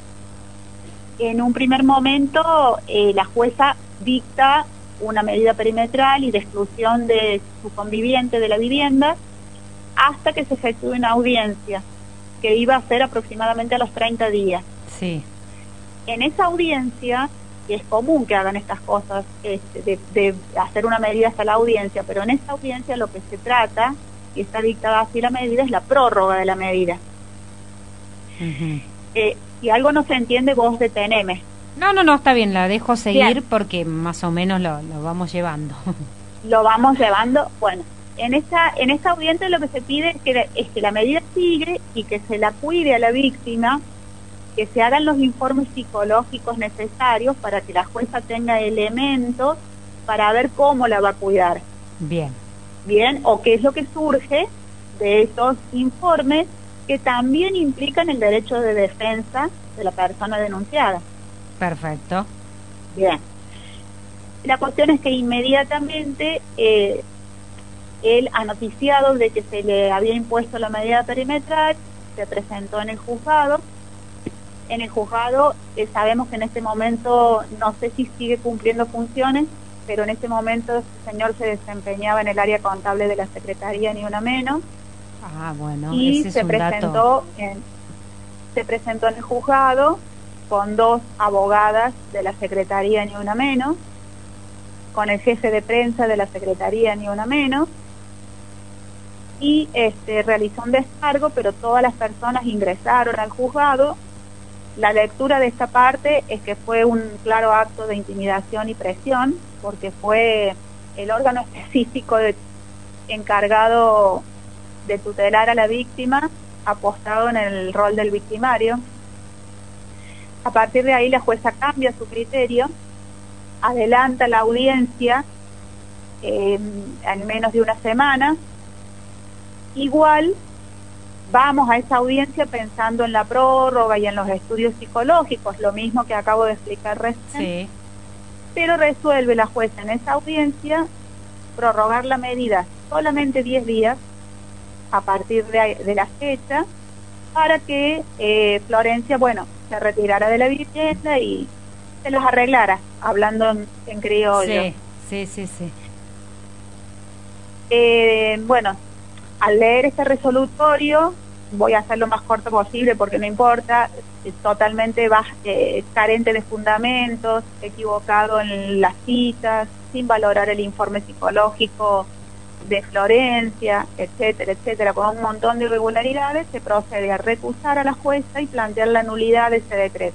En un primer momento, eh, la jueza dicta una medida perimetral y de exclusión de su conviviente de la vivienda hasta que se efectúe una audiencia, que iba a ser aproximadamente a los treinta días. Sí, En esa audiencia, que es común que hagan estas cosas, este, de, de hacer una medida hasta la audiencia, pero en esa audiencia lo que se trata, y está dictada así la medida, es la prórroga de la medida. ujú. Eh, si algo no se entiende, vos deteneme. No, no, no, está bien, la dejo seguir Bien. porque más o menos lo, lo vamos llevando. Lo vamos llevando. Bueno, en esta en esta audiencia lo que se pide es que, la- es que la medida sigue y que se la cuide a la víctima, que se hagan los informes psicológicos necesarios para que la jueza tenga elementos para ver cómo la va a cuidar. Bien, Bien, o qué es lo que surge de esos informes que también implican el derecho de defensa de la persona denunciada. Perfecto. Bien. La cuestión es que inmediatamente eh, él ha noticiado de que se le había impuesto la medida perimetral, se presentó en el juzgado. En el juzgado eh, sabemos que en este momento, no sé si sigue cumpliendo funciones, pero en este momento este señor se desempeñaba en el área contable de la Secretaría, ni una menos. Ah, bueno, y ese es se un presentó dato. en, se presentó en el juzgado con dos abogadas de la Secretaría, ni una menos, con el jefe de prensa de la Secretaría, ni una menos, y este realizó un descargo, pero todas las personas ingresaron al juzgado. La lectura de esta parte es que fue un claro acto de intimidación y presión, porque fue el órgano específico de, encargado de tutelar a la víctima, apostado en el rol del victimario. A partir de ahí la jueza cambia su criterio, adelanta la audiencia eh, en menos de una semana. Igual vamos a esa audiencia pensando en la prórroga y en los estudios psicológicos, lo mismo que acabo de explicar recién. Sí. Pero resuelve la jueza en esa audiencia prorrogar la medida solamente diez días a partir de, de la fecha, para que eh, Florencia, bueno, se retirara de la vivienda y se los arreglara, hablando en, en criollo. Sí, sí, sí, sí. Eh, bueno, al leer este resolutorio, voy a hacer lo más corto posible porque no importa, es totalmente baj- eh, carente de fundamentos, equivocado en las citas, sin valorar el informe psicológico de Florencia, etcétera, etcétera, con un montón de irregularidades, se procede a recusar a la jueza y plantear la nulidad de ese decreto.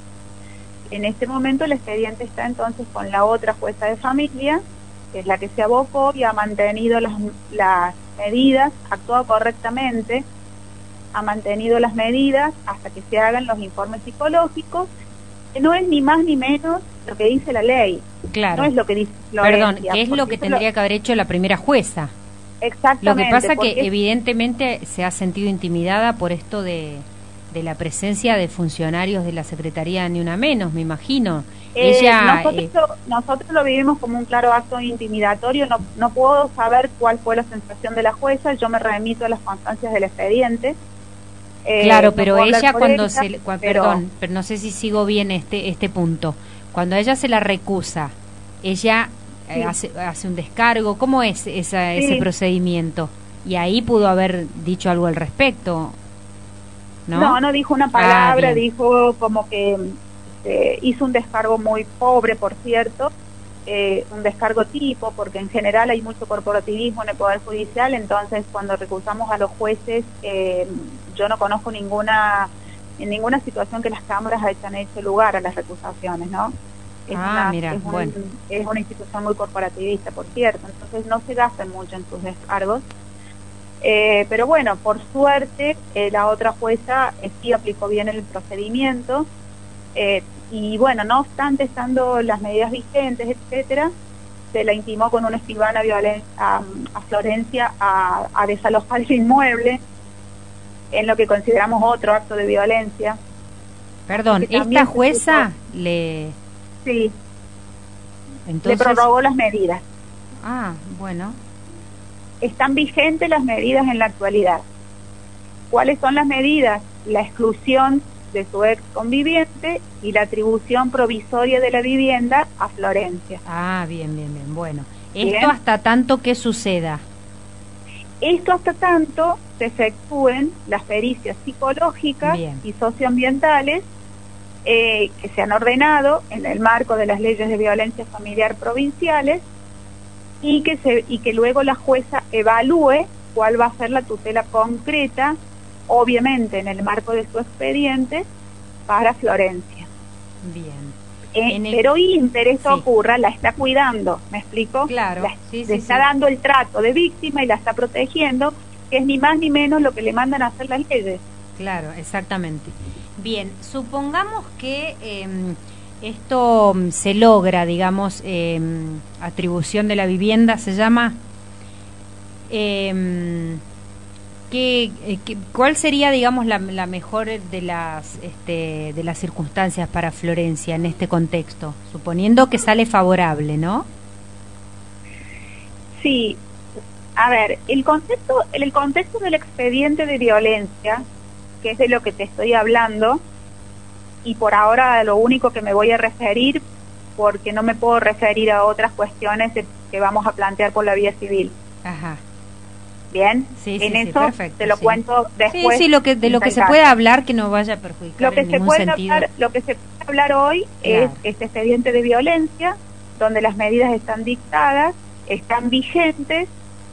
En este momento el expediente está entonces con la otra jueza de familia, que es la que se abocó y ha mantenido las, las medidas, actuado correctamente, ha mantenido las medidas hasta que se hagan los informes psicológicos, que no es ni más ni menos lo que dice la ley. Claro. No es lo que dice Florencia. Perdón, ¿qué es lo que tendría que haber hecho la primera jueza? Exactamente. Lo que pasa porque que evidentemente se ha sentido intimidada por esto de, de la presencia de funcionarios de la Secretaría, ni una menos, me imagino. Eh, Ella nosotros, eh, lo, nosotros lo vivimos como un claro acto intimidatorio. No, no puedo saber cuál fue la sensación de la jueza. Yo me remito a las constancias del expediente. Eh, claro, no pero puedo hablar ella por cuando ella, se, cua- pero- perdón, pero no sé si sigo bien este este punto. Cuando ella se la recusa, ella eh, Sí. hace, hace un descargo. ¿Cómo es esa, Sí. ese procedimiento? Y ahí pudo haber dicho algo al respecto, ¿no? No, no dijo una palabra, Ah, bien. dijo como que eh, hizo un descargo muy pobre, por cierto, eh, un descargo tipo, porque en general hay mucho corporativismo en el Poder Judicial, entonces cuando recusamos a los jueces, eh, yo no conozco ninguna en ninguna situación que las cámaras hayan hecho lugar a las recusaciones, ¿no? Es, Ah, una, mira, es, un- bueno. es una institución muy corporativista, por cierto, entonces no se gastan mucho en sus descargos. Eh, pero bueno, por suerte, eh, la otra jueza eh, sí aplicó bien el procedimiento, eh, y bueno, no obstante, estando las medidas vigentes, etcétera, se la intimó con una escribana violen- a, a Florencia a, a desalojar el inmueble, en lo que consideramos otro acto de violencia. Perdón, que también esta se jueza le Sí, entonces le prorrogó las medidas. Ah, bueno. Están vigentes las medidas en la actualidad. ¿Cuáles son las medidas? La exclusión de su ex conviviente y la atribución provisoria de la vivienda a Florencia. Ah, bien, bien, bien. Bueno, Bien. esto hasta tanto que suceda. Esto hasta tanto se efectúen las pericias psicológicas Bien. y socioambientales eh, que se han ordenado en el marco de las leyes de violencia familiar provinciales y que se y que luego la jueza evalúe cuál va a ser la tutela concreta, obviamente en el marco de su expediente, para Florencia. Bien. Eh, En el- Pero Inter, esto Sí. ocurra, la está cuidando, ¿me explico? Claro, La- sí, le sí, está sí. dando el trato de víctima y la está protegiendo, que es ni más ni menos lo que le mandan a hacer las leyes. Claro, exactamente. Bien, supongamos que eh, esto mm, se logra, digamos, eh, atribución de la vivienda, ¿se llama? Eh, ¿qué, eh, qué- ¿Cuál sería, digamos, la, la mejor de las, este, de las circunstancias para Florencia en este contexto? Suponiendo que sale favorable, ¿no? Sí, a ver, el contexto, el contexto del expediente de violencia, que es de lo que te estoy hablando, y por ahora lo único que me voy a referir, porque no me puedo referir a otras cuestiones de- que vamos a plantear por la vía civil. Ajá. Bien, Sí, sí, en sí, eso perfecto, te lo sí. cuento después. Sí, sí, lo que, de lo que se sin puede saltar. hablar que no vaya a perjudicar Lo que en se ningún puede sentido. hablar, lo que se puede hablar hoy Claro. es este expediente de violencia, donde las medidas están dictadas, están vigentes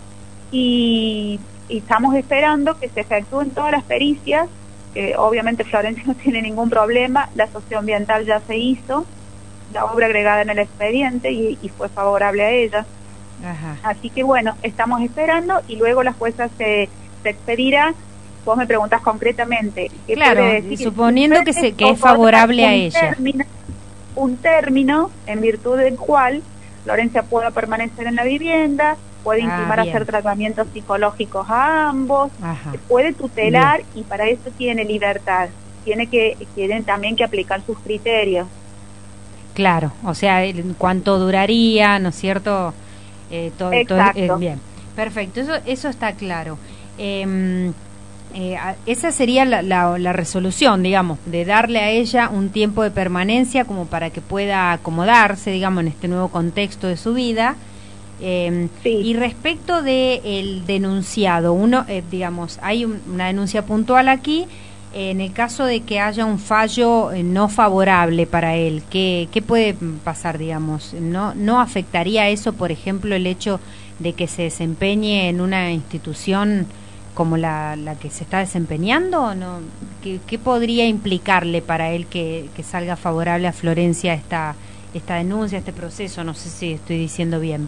y, y estamos esperando que se efectúen todas las pericias, que obviamente Florencia no tiene ningún problema, la socioambiental ya se hizo, la obra agregada en el expediente y, y fue favorable a ella. Ajá. Así que bueno, estamos esperando y luego la jueza se, se expedirá. Vos me preguntás concretamente qué Claro, puede decir. suponiendo que se- que es Otorga favorable a un ella. término- un término en virtud del cual Florencia pueda permanecer en la vivienda, puede Ah, intimar a bien. hacer tratamientos psicológicos a ambos, Ajá. puede tutelar y para eso tiene libertad. Tiene que tienen también que aplicar sus criterios. Claro, o sea, el- cuánto duraría, ¿no es cierto? Eh, todo, todo- eh, Exacto. bien, perfecto, eso, eso está claro. Eh, eh, a- esa sería la, la, la resolución, digamos, de darle a ella un tiempo de permanencia como para que pueda acomodarse, digamos, en este nuevo contexto de su vida. Eh, Sí. Y respecto de el denunciado, uno, eh, digamos, hay un- una denuncia puntual aquí. En el caso de que haya un fallo eh, no favorable para él, ¿qué, qué puede pasar, digamos? ¿No, ¿No afectaría eso, por ejemplo, el hecho de que se desempeñe en una institución como la, la que se está desempeñando? ¿O no? ¿Qué, ¿Qué podría implicarle para él que, que salga favorable a Florencia esta, esta denuncia, este proceso? No sé si estoy diciendo bien.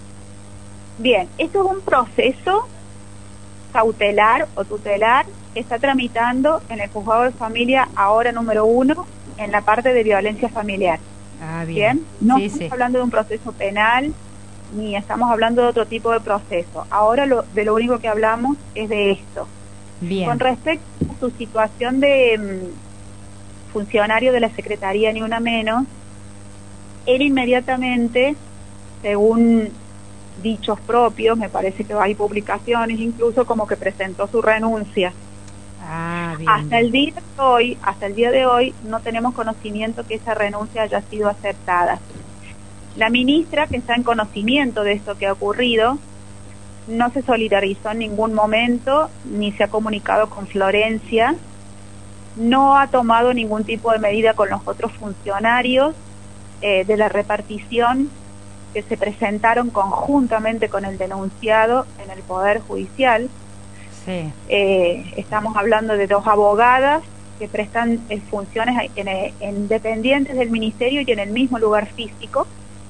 Bien, esto es un proceso cautelar o tutelar que está tramitando en el juzgado de familia ahora número uno en la parte de violencia familiar. Ah, bien. Bien, no Sí, estamos sí. hablando de un proceso penal ni estamos hablando de otro tipo de proceso. Ahora lo, de lo único que hablamos es de esto. Bien. Con respecto a su situación de mm, funcionario de la Secretaría Ni Una Menos, él inmediatamente, según dichos propios, me parece que hay publicaciones incluso, como que presentó su renuncia. Ah, bien. Hasta el bien. día de hoy, hasta el día de hoy, no tenemos conocimiento que esa renuncia haya sido aceptada. La ministra, que está en conocimiento de esto que ha ocurrido, no se solidarizó en ningún momento, ni se ha comunicado con Florencia, no ha tomado ningún tipo de medida con los otros funcionarios eh, de la repartición que se presentaron conjuntamente con el denunciado en el Poder Judicial. Sí. Eh, estamos hablando de dos abogadas que prestan eh, funciones en, en dependientes del ministerio y en el mismo lugar físico.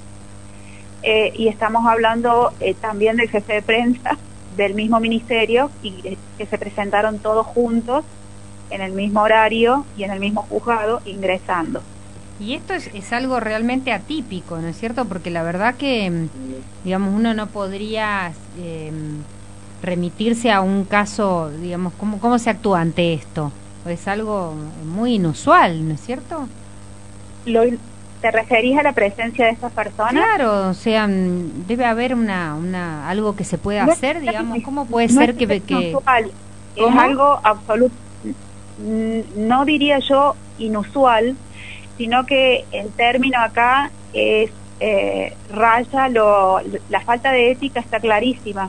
Eh, y estamos hablando eh, también del jefe de prensa del mismo ministerio y eh, que se presentaron todos juntos en el mismo horario y en el mismo juzgado ingresando. Y esto es, es algo realmente atípico, ¿no es cierto? Porque la verdad que, mm, digamos, uno no podría eh, remitirse a un caso, digamos, ¿cómo, cómo se actúa ante esto? Es algo muy inusual, ¿no es cierto? Lo, ¿Te referís a la presencia de estas personas? Claro, o sea, mm, debe haber una, una algo que se pueda No es hacer, que- digamos, ¿cómo puede no ser es que... que que inusual, es ¿Cómo? algo absoluto, no diría yo inusual, sino que el término acá es eh, raya, lo, la falta de ética está clarísima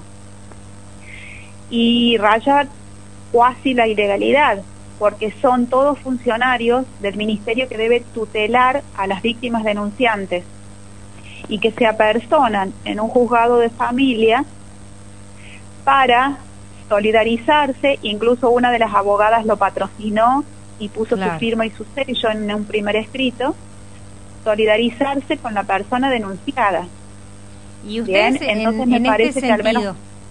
y raya cuasi la ilegalidad, porque son todos funcionarios del ministerio que debe tutelar a las víctimas denunciantes y que se apersonan en un juzgado de familia para solidarizarse. Incluso una de las abogadas lo patrocinó y puso Claro. su firma y su sello en un primer escrito, solidarizarse con la persona denunciada. y ustedes Bien, en, entonces me en parece este que al sentido, menos-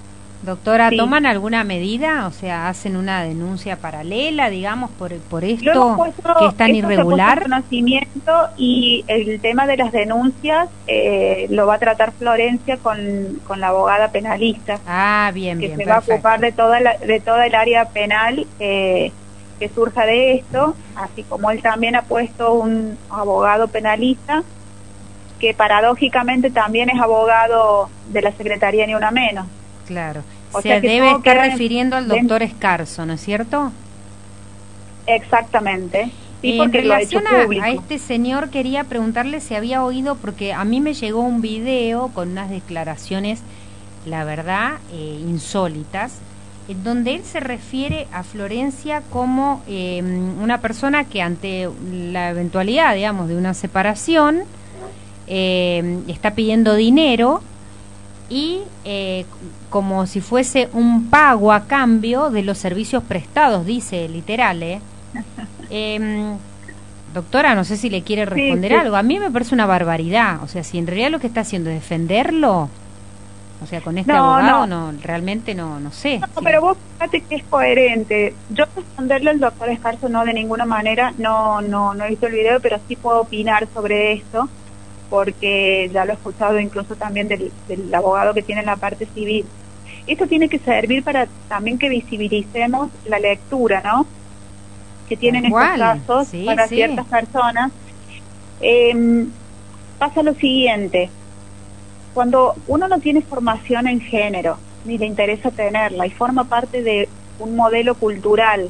Doctora, Sí. ¿toman alguna medida? O sea, ¿hacen una denuncia paralela, digamos, por, por Lo hemos esto puesto- que es tan esto se puso en irregular? conocimiento, y el tema de las denuncias eh, lo va a tratar Florencia con, con la abogada penalista, Ah, bien, que bien, se va a perfecto. ocupar de toda la, de toda el área penal eh, que surja de esto, así como él también ha puesto un abogado penalista que paradójicamente también es abogado de la Secretaría Ni Una Menos. Claro. O Se sea que debe todo estar queda en- refiriendo al dentro- doctor Escarzo, ¿no es cierto? Exactamente. Sí, En porque lo ha hecho relación a, público. a este señor, quería preguntarle si había oído, porque a mí me llegó un video con unas declaraciones, la verdad, eh, insólitas, en donde él se refiere a Florencia como eh, una persona que ante la eventualidad, digamos, de una separación, eh, está pidiendo dinero y eh, como si fuese un pago a cambio de los servicios prestados, dice literal, ¿eh? Eh, doctora, no sé si le quiere responder sí. algo. A mí me parece una barbaridad. O sea, si en realidad lo que está haciendo es defenderlo, o sea, con este No, abogado, no. no, realmente no, no sé. No, si- pero vos fíjate que es coherente. Yo responderle al doctor Escarzo no, de ninguna manera, no, no, no he visto el video, pero sí puedo opinar sobre esto, porque ya lo he escuchado incluso también del, del abogado que tiene la parte civil. Esto tiene que servir para también que visibilicemos la lectura, ¿no?, que tienen estos Tal cual. casos Sí, para sí. ciertas personas. Eh, pasa lo siguiente: cuando uno no tiene formación en género, ni le interesa tenerla, y forma parte de un modelo cultural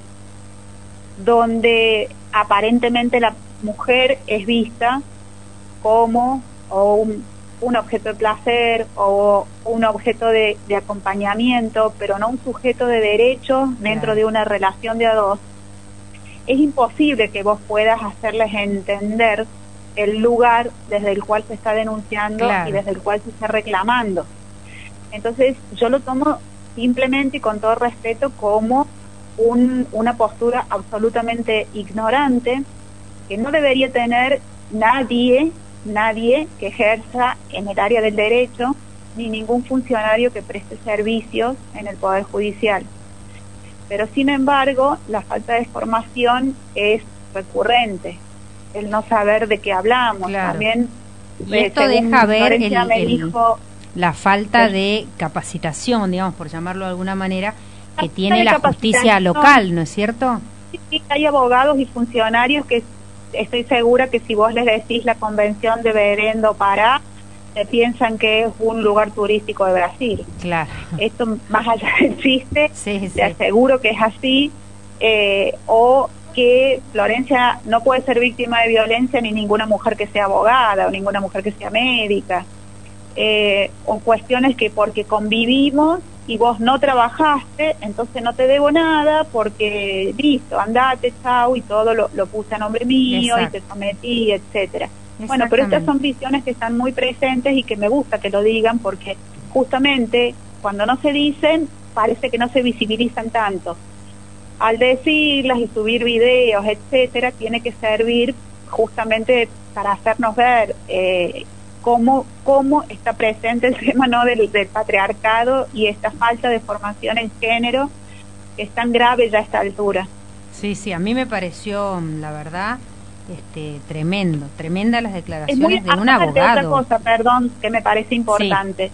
donde aparentemente la mujer es vista como o un, un objeto de placer o un objeto de, de acompañamiento, pero no un sujeto de derechos dentro Claro. de una relación de a dos, es imposible que vos puedas hacerles entender el lugar desde el cual se está denunciando Claro. y desde el cual se está reclamando. Entonces yo lo tomo simplemente y con todo respeto como un, una postura absolutamente ignorante que no debería tener nadie, nadie que ejerza en el área del derecho, ni ningún funcionario que preste servicios en el Poder Judicial. Pero sin embargo, la falta de formación es recurrente, el no saber de qué hablamos. Claro. También, Y eh, esto según deja ver Florencia el- me el- dijo, la falta Sí. de capacitación, digamos, por llamarlo de alguna manera, que Falta tiene de la justicia capacitación. local, ¿no es cierto? sí, sí, hay abogados y funcionarios que estoy segura que si vos les decís la convención de Berendo Pará, te piensan que es un lugar turístico de Brasil. Claro. Esto, más allá del chiste, Sí, sí. te aseguro que es así, eh, o que Florencia no puede ser víctima de violencia ni ninguna mujer que sea abogada o ninguna mujer que sea médica, eh, o cuestiones que porque convivimos y vos no trabajaste, entonces no te debo nada porque listo, andate, chau, y todo lo, lo puse a nombre mío Exacto. y te sometí, etcétera. Bueno, pero estas Exactamente. son visiones que están muy presentes y que me gusta que lo digan, porque justamente cuando no se dicen parece que no se visibilizan tanto. Al decirlas y subir videos, etcétera, tiene que servir justamente para hacernos ver eh, cómo cómo está presente el tema, ¿no?, del, del patriarcado y esta falta de formación en género que es tan grave ya a esta altura. Sí, sí, a mí me pareció, la verdad, este, tremendo, tremenda las Es declaraciones muy de un aparte de otra abogado. cosa, perdón, que me parece importante.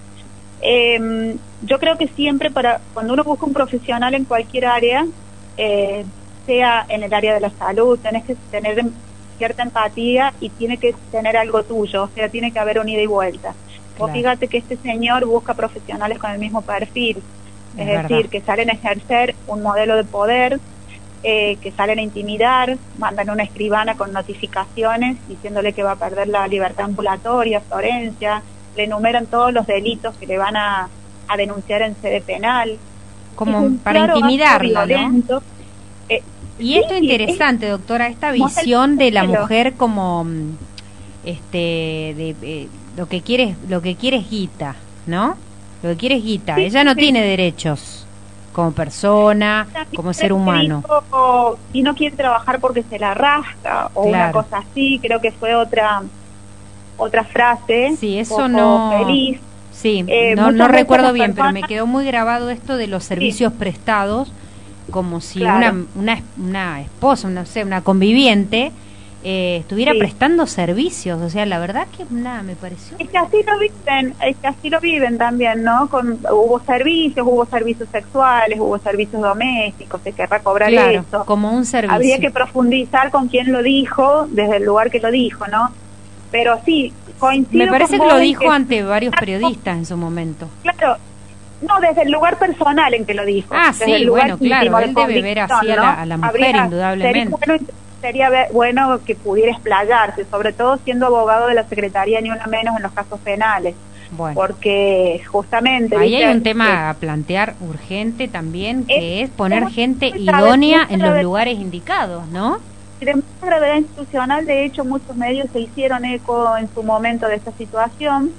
Eh, yo creo que siempre para cuando uno busca un profesional en cualquier área, eh, sea en el área de la salud, tenés que tener cierta empatía y tiene que tener algo tuyo, o sea, tiene que haber un ida y vuelta. Vos Claro. fíjate que este señor busca profesionales con el mismo perfil, es, Es decir, verdad. que salen a ejercer un modelo de poder, eh, que salen a intimidar, mandan una escribana con notificaciones diciéndole que va a perder la libertad ambulatoria, Florencia, le enumeran todos los delitos que le van a, a denunciar en sede penal. Como Es un para claro acto intimidarla, ¿no? violento. Eh, Y esto es sí, interesante, doctora, esta Muestra el visión de la modelo. mujer como mm, este de eh, lo que quiere lo que quiere es guita, ¿no? Lo que quiere es guita. Sí, Ella no sí. tiene derechos como persona, También como se ser humano. dijo, y no quiere trabajar porque se la rasca o una Claro. cosa así, creo que fue otra otra frase Sí, eso poco no- feliz. Sí, Eh, no, muchas no veces recuerdo las bien, pero me personas- quedó muy grabado esto de los servicios prestados, como si Claro. una, una, una esposa, no sé, una conviviente, eh, estuviera Sí. prestando servicios. O sea, la verdad que nada, me pareció... Es que así lo viven, es que así lo viven también, ¿no? Con, hubo servicios, hubo servicios sexuales, hubo servicios domésticos, se querrá cobrar Claro, eso. como un servicio. Habría que profundizar con quién lo dijo, desde el lugar que lo dijo, ¿no? Pero sí, coincido Me parece con que lo vos en dijo ante varios periodistas en su momento. Claro, no, desde el lugar personal en que lo dijo. Ah, desde sí, el lugar bueno, claro, íntimo de él debe ver convicción, así a ¿no? la- a la mujer, Habría- indudablemente. Sería bueno, sería ver- bueno que pudiera explayarse, sobre todo siendo abogado de la Secretaría, ni una menos en los casos penales. Bueno, Porque justamente... ahí hay ¿viste? un tema a plantear urgente también, que es poner es gente muy grave, idónea muy en los grave. lugares indicados, ¿no? Y de mucha gravedad institucional, de hecho, muchos medios se hicieron eco en su momento de esta situación.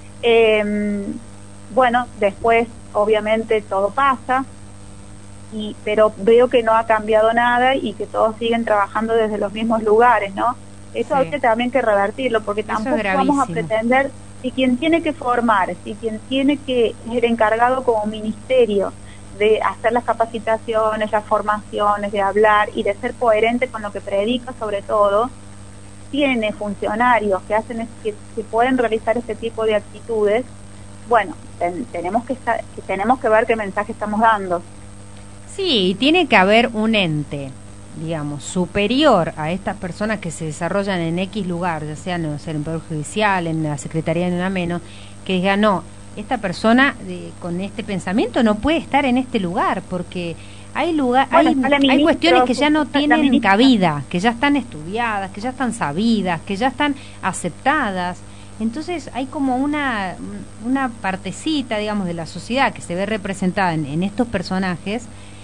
Eh, bueno, después, obviamente, todo pasa, y pero veo que no ha cambiado nada y que todos siguen trabajando desde los mismos lugares, ¿no? Eso Sí. hay que también que revertirlo, porque Eso es tampoco vamos a gravísimo. pretender, si quien tiene que formar, si quien tiene que ser encargado como ministerio de hacer las capacitaciones, las formaciones, de hablar y de ser coherente con lo que predica, sobre todo, tiene funcionarios que hacen es- que, que pueden realizar este tipo de actitudes. Bueno, ten- tenemos que estar, que tenemos que ver qué mensaje estamos dando. Sí, y tiene que haber un ente, digamos, superior a estas personas que se desarrollan en X lugar, ya sea, no sé, en el Poder Judicial, en la Secretaría de nada menos, que diga, no, esta persona eh, con este pensamiento no puede estar en este lugar, porque hay lugar, Bueno, hay, está la hay ministra, cuestiones que ya no está la tienen ministra. cabida, que ya están estudiadas, que ya están sabidas, que ya están aceptadas. Entonces hay como una, una partecita, digamos, de la sociedad que se ve representada en, en estos personajes,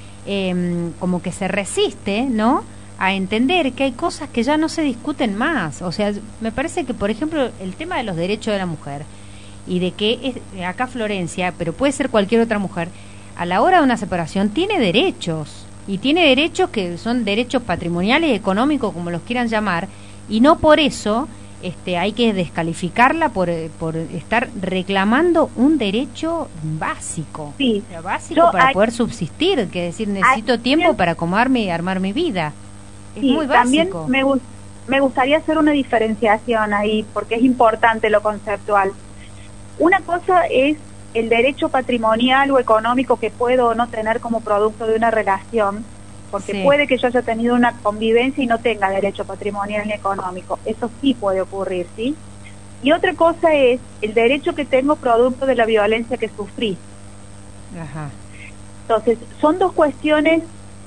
eh, como que se resiste, ¿no?, a entender que hay cosas que ya no se discuten más. O sea, me parece que, por ejemplo, el tema de los derechos de la mujer, y de que es, acá Florencia, pero puede ser cualquier otra mujer, a la hora de una separación tiene derechos, y tiene derechos que son derechos patrimoniales y económicos, como los quieran llamar, y no por eso este, hay que descalificarla por, eh, por estar reclamando un derecho básico. Sí. O sea, básico Yo para hay- poder subsistir, que decir, necesito hay- tiempo para acomodarme y armar mi vida. Es Sí, muy también básico. me, gus- me gustaría hacer una diferenciación ahí, porque es importante lo conceptual. Una cosa es el derecho patrimonial o económico que puedo o no tener como producto de una relación, porque Sí. puede que yo haya tenido una convivencia y no tenga derecho patrimonial ni económico. Eso sí puede ocurrir, ¿sí? Y otra cosa es el derecho que tengo producto de la violencia que sufrí. Ajá. Entonces, son dos cuestiones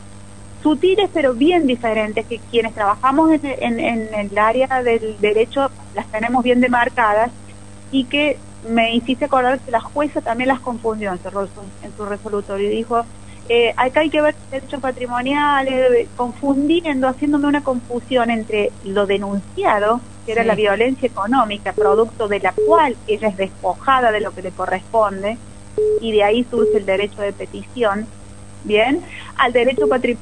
sutiles pero bien diferentes, que quienes trabajamos en, en, en el área del derecho las tenemos bien demarcadas, y que me hiciste acordar que la jueza también las confundió en su, resol- en su resolutorio y dijo, eh, acá hay que ver derechos patrimoniales, eh, confundiendo, haciéndome una confusión entre lo denunciado, que era Sí. la violencia económica, producto de la cual ella es despojada de lo que le corresponde, y de ahí surge el derecho de petición, bien, al derecho patrimonial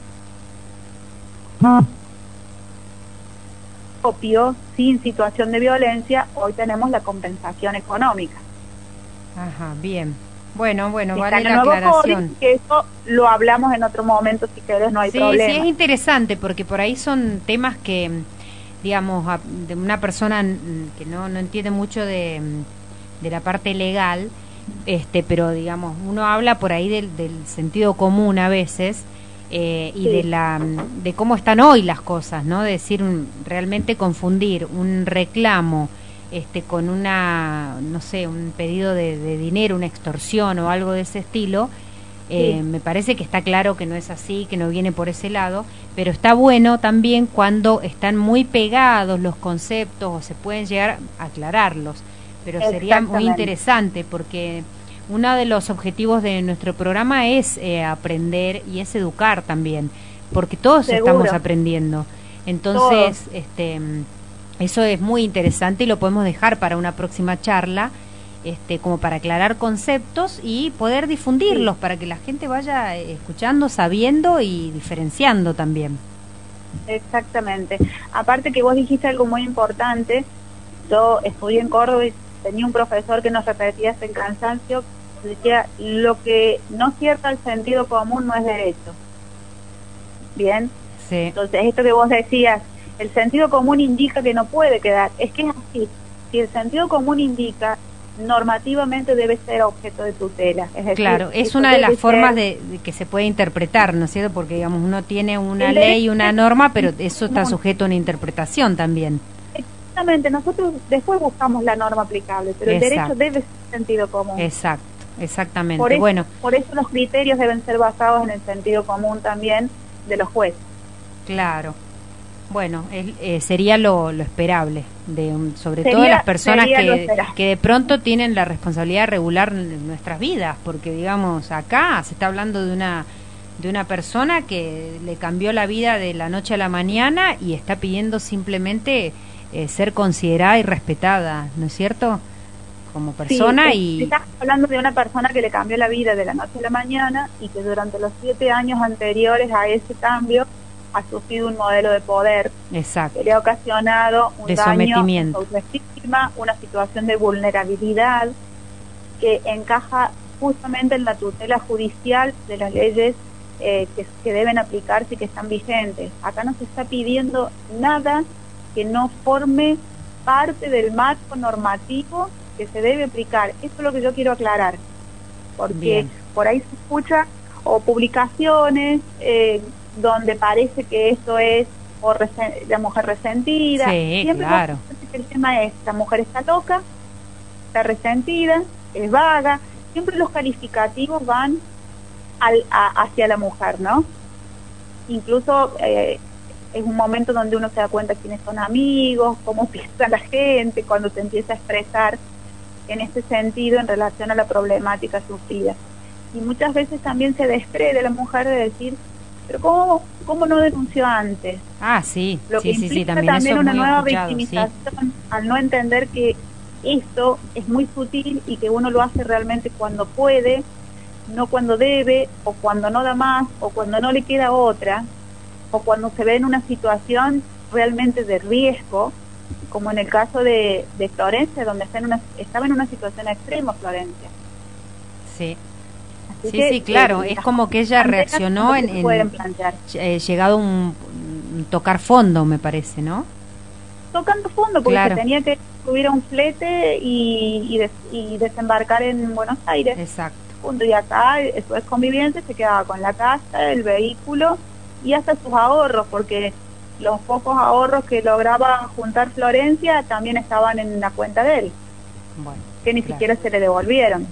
propio, sin situación de violencia. Hoy tenemos la compensación económica. Ajá, bien. Bueno, bueno, Está vale en el la nuevo aclaración. código, que eso lo hablamos en otro momento, si querés, no hay Sí, problema. sí, es interesante porque por ahí son temas que, digamos, a- de una persona mm, que no, no entiende mucho de, mm, de la parte legal, este, pero digamos, uno habla por ahí del, del sentido común a veces, eh, y Sí. de la mm, de cómo están hoy las cosas, ¿no? De decir, un- realmente confundir un reclamo este con una, no sé, un pedido de, de dinero, una extorsión o algo de ese estilo. Eh, Sí. me parece que está claro que no es así, que no viene por ese lado, pero está bueno también cuando están muy pegados los conceptos o se pueden llegar a aclararlos, pero sería muy Exactamente. interesante porque uno de los objetivos de nuestro programa es eh, aprender y es educar también, porque todos Seguro. estamos aprendiendo. Entonces, este, eso es muy interesante y lo podemos dejar para una próxima charla, este, como para aclarar conceptos y poder difundirlos para que la gente vaya eh, escuchando, sabiendo y diferenciando también. Exactamente. Aparte que vos dijiste algo muy importante, yo estudié en Córdoba y tenía un profesor que nos repetía este cansancio, decía, lo que no cierta el sentido común no es derecho. Bien, Sí. entonces esto que vos decías, el sentido común indica que no puede quedar, es que es así, si el sentido común indica, normativamente debe ser objeto de tutela. Es decir, Claro, es eso una de debe las formas ser- de, de que se puede interpretar, ¿no es cierto? Porque, digamos, uno tiene una El ley y derecho una es norma, pero eso está común. sujeto a una interpretación también. Exactamente, nosotros después buscamos la norma aplicable, pero el Exacto. derecho debe ser sentido común. Exacto, exactamente. Por eso, Bueno, por eso los criterios deben ser basados en el sentido común también de los jueces. claro. Bueno, es- eh, sería lo, lo esperable, de un- sobre Sería- todo las personas sería lo que, esperable. que de pronto tienen la responsabilidad de regular n- nuestras vidas, porque digamos, acá se está hablando de una de una persona que le cambió la vida de la noche a la mañana y está pidiendo simplemente eh, ser considerada y respetada, ¿no es cierto? Como persona Sí, y estás hablando de una persona que le cambió la vida de la noche a la mañana y que durante los siete años anteriores a ese cambio ha sufrido un modelo de poder exacto, que le ha ocasionado un De daño sometimiento. en su autoestima, una situación de vulnerabilidad que encaja justamente en la tutela judicial de las leyes eh, que, que deben aplicarse y que están vigentes. Acá no se está pidiendo nada que no forme parte del marco normativo que se debe aplicar. Eso es lo que yo quiero aclarar, porque Bien. por ahí se escucha o publicaciones eh, donde parece que esto es o resen- la mujer resentida. Sí, Siempre claro. vos pensás que el tema es, la mujer está loca, está resentida, es vaga, siempre los calificativos van al, a- hacia la mujer, ¿no? Incluso eh, es un momento donde uno se da cuenta quiénes son amigos, cómo piensa la gente, cuando se empieza a expresar en este sentido en relación a la problemática sufrida. Y muchas veces también se desprende la mujer de decir, pero ¿cómo, cómo no denunció antes? ah, sí, Lo sí, que sí, sí, implica también, también eso es una muy nueva escuchado, sí. victimización al no entender que esto es muy sutil y que uno lo hace realmente cuando puede, no cuando debe, o cuando no da más, o cuando no le queda otra, o cuando se ve en una situación realmente de riesgo, como en el caso de, de Florencia, donde está en una, estaba en una situación extrema Florencia. Sí. Así Sí, que, sí, claro, eh, es las como que ella condenas reaccionó como que en, se en pueden plantear. eh, llegado un, un tocar fondo, me parece, ¿no? Tocando fondo, porque Claro. se tenía que subir a un flete y, y, des- y desembarcar en Buenos Aires. Exacto. Punto. Y acá, eh, su ex conviviente se quedaba con la casa, el vehículo y hasta sus ahorros, porque los pocos ahorros que lograba juntar Florencia también estaban en la cuenta de él, Bueno, que ni claro. siquiera se le devolvieron.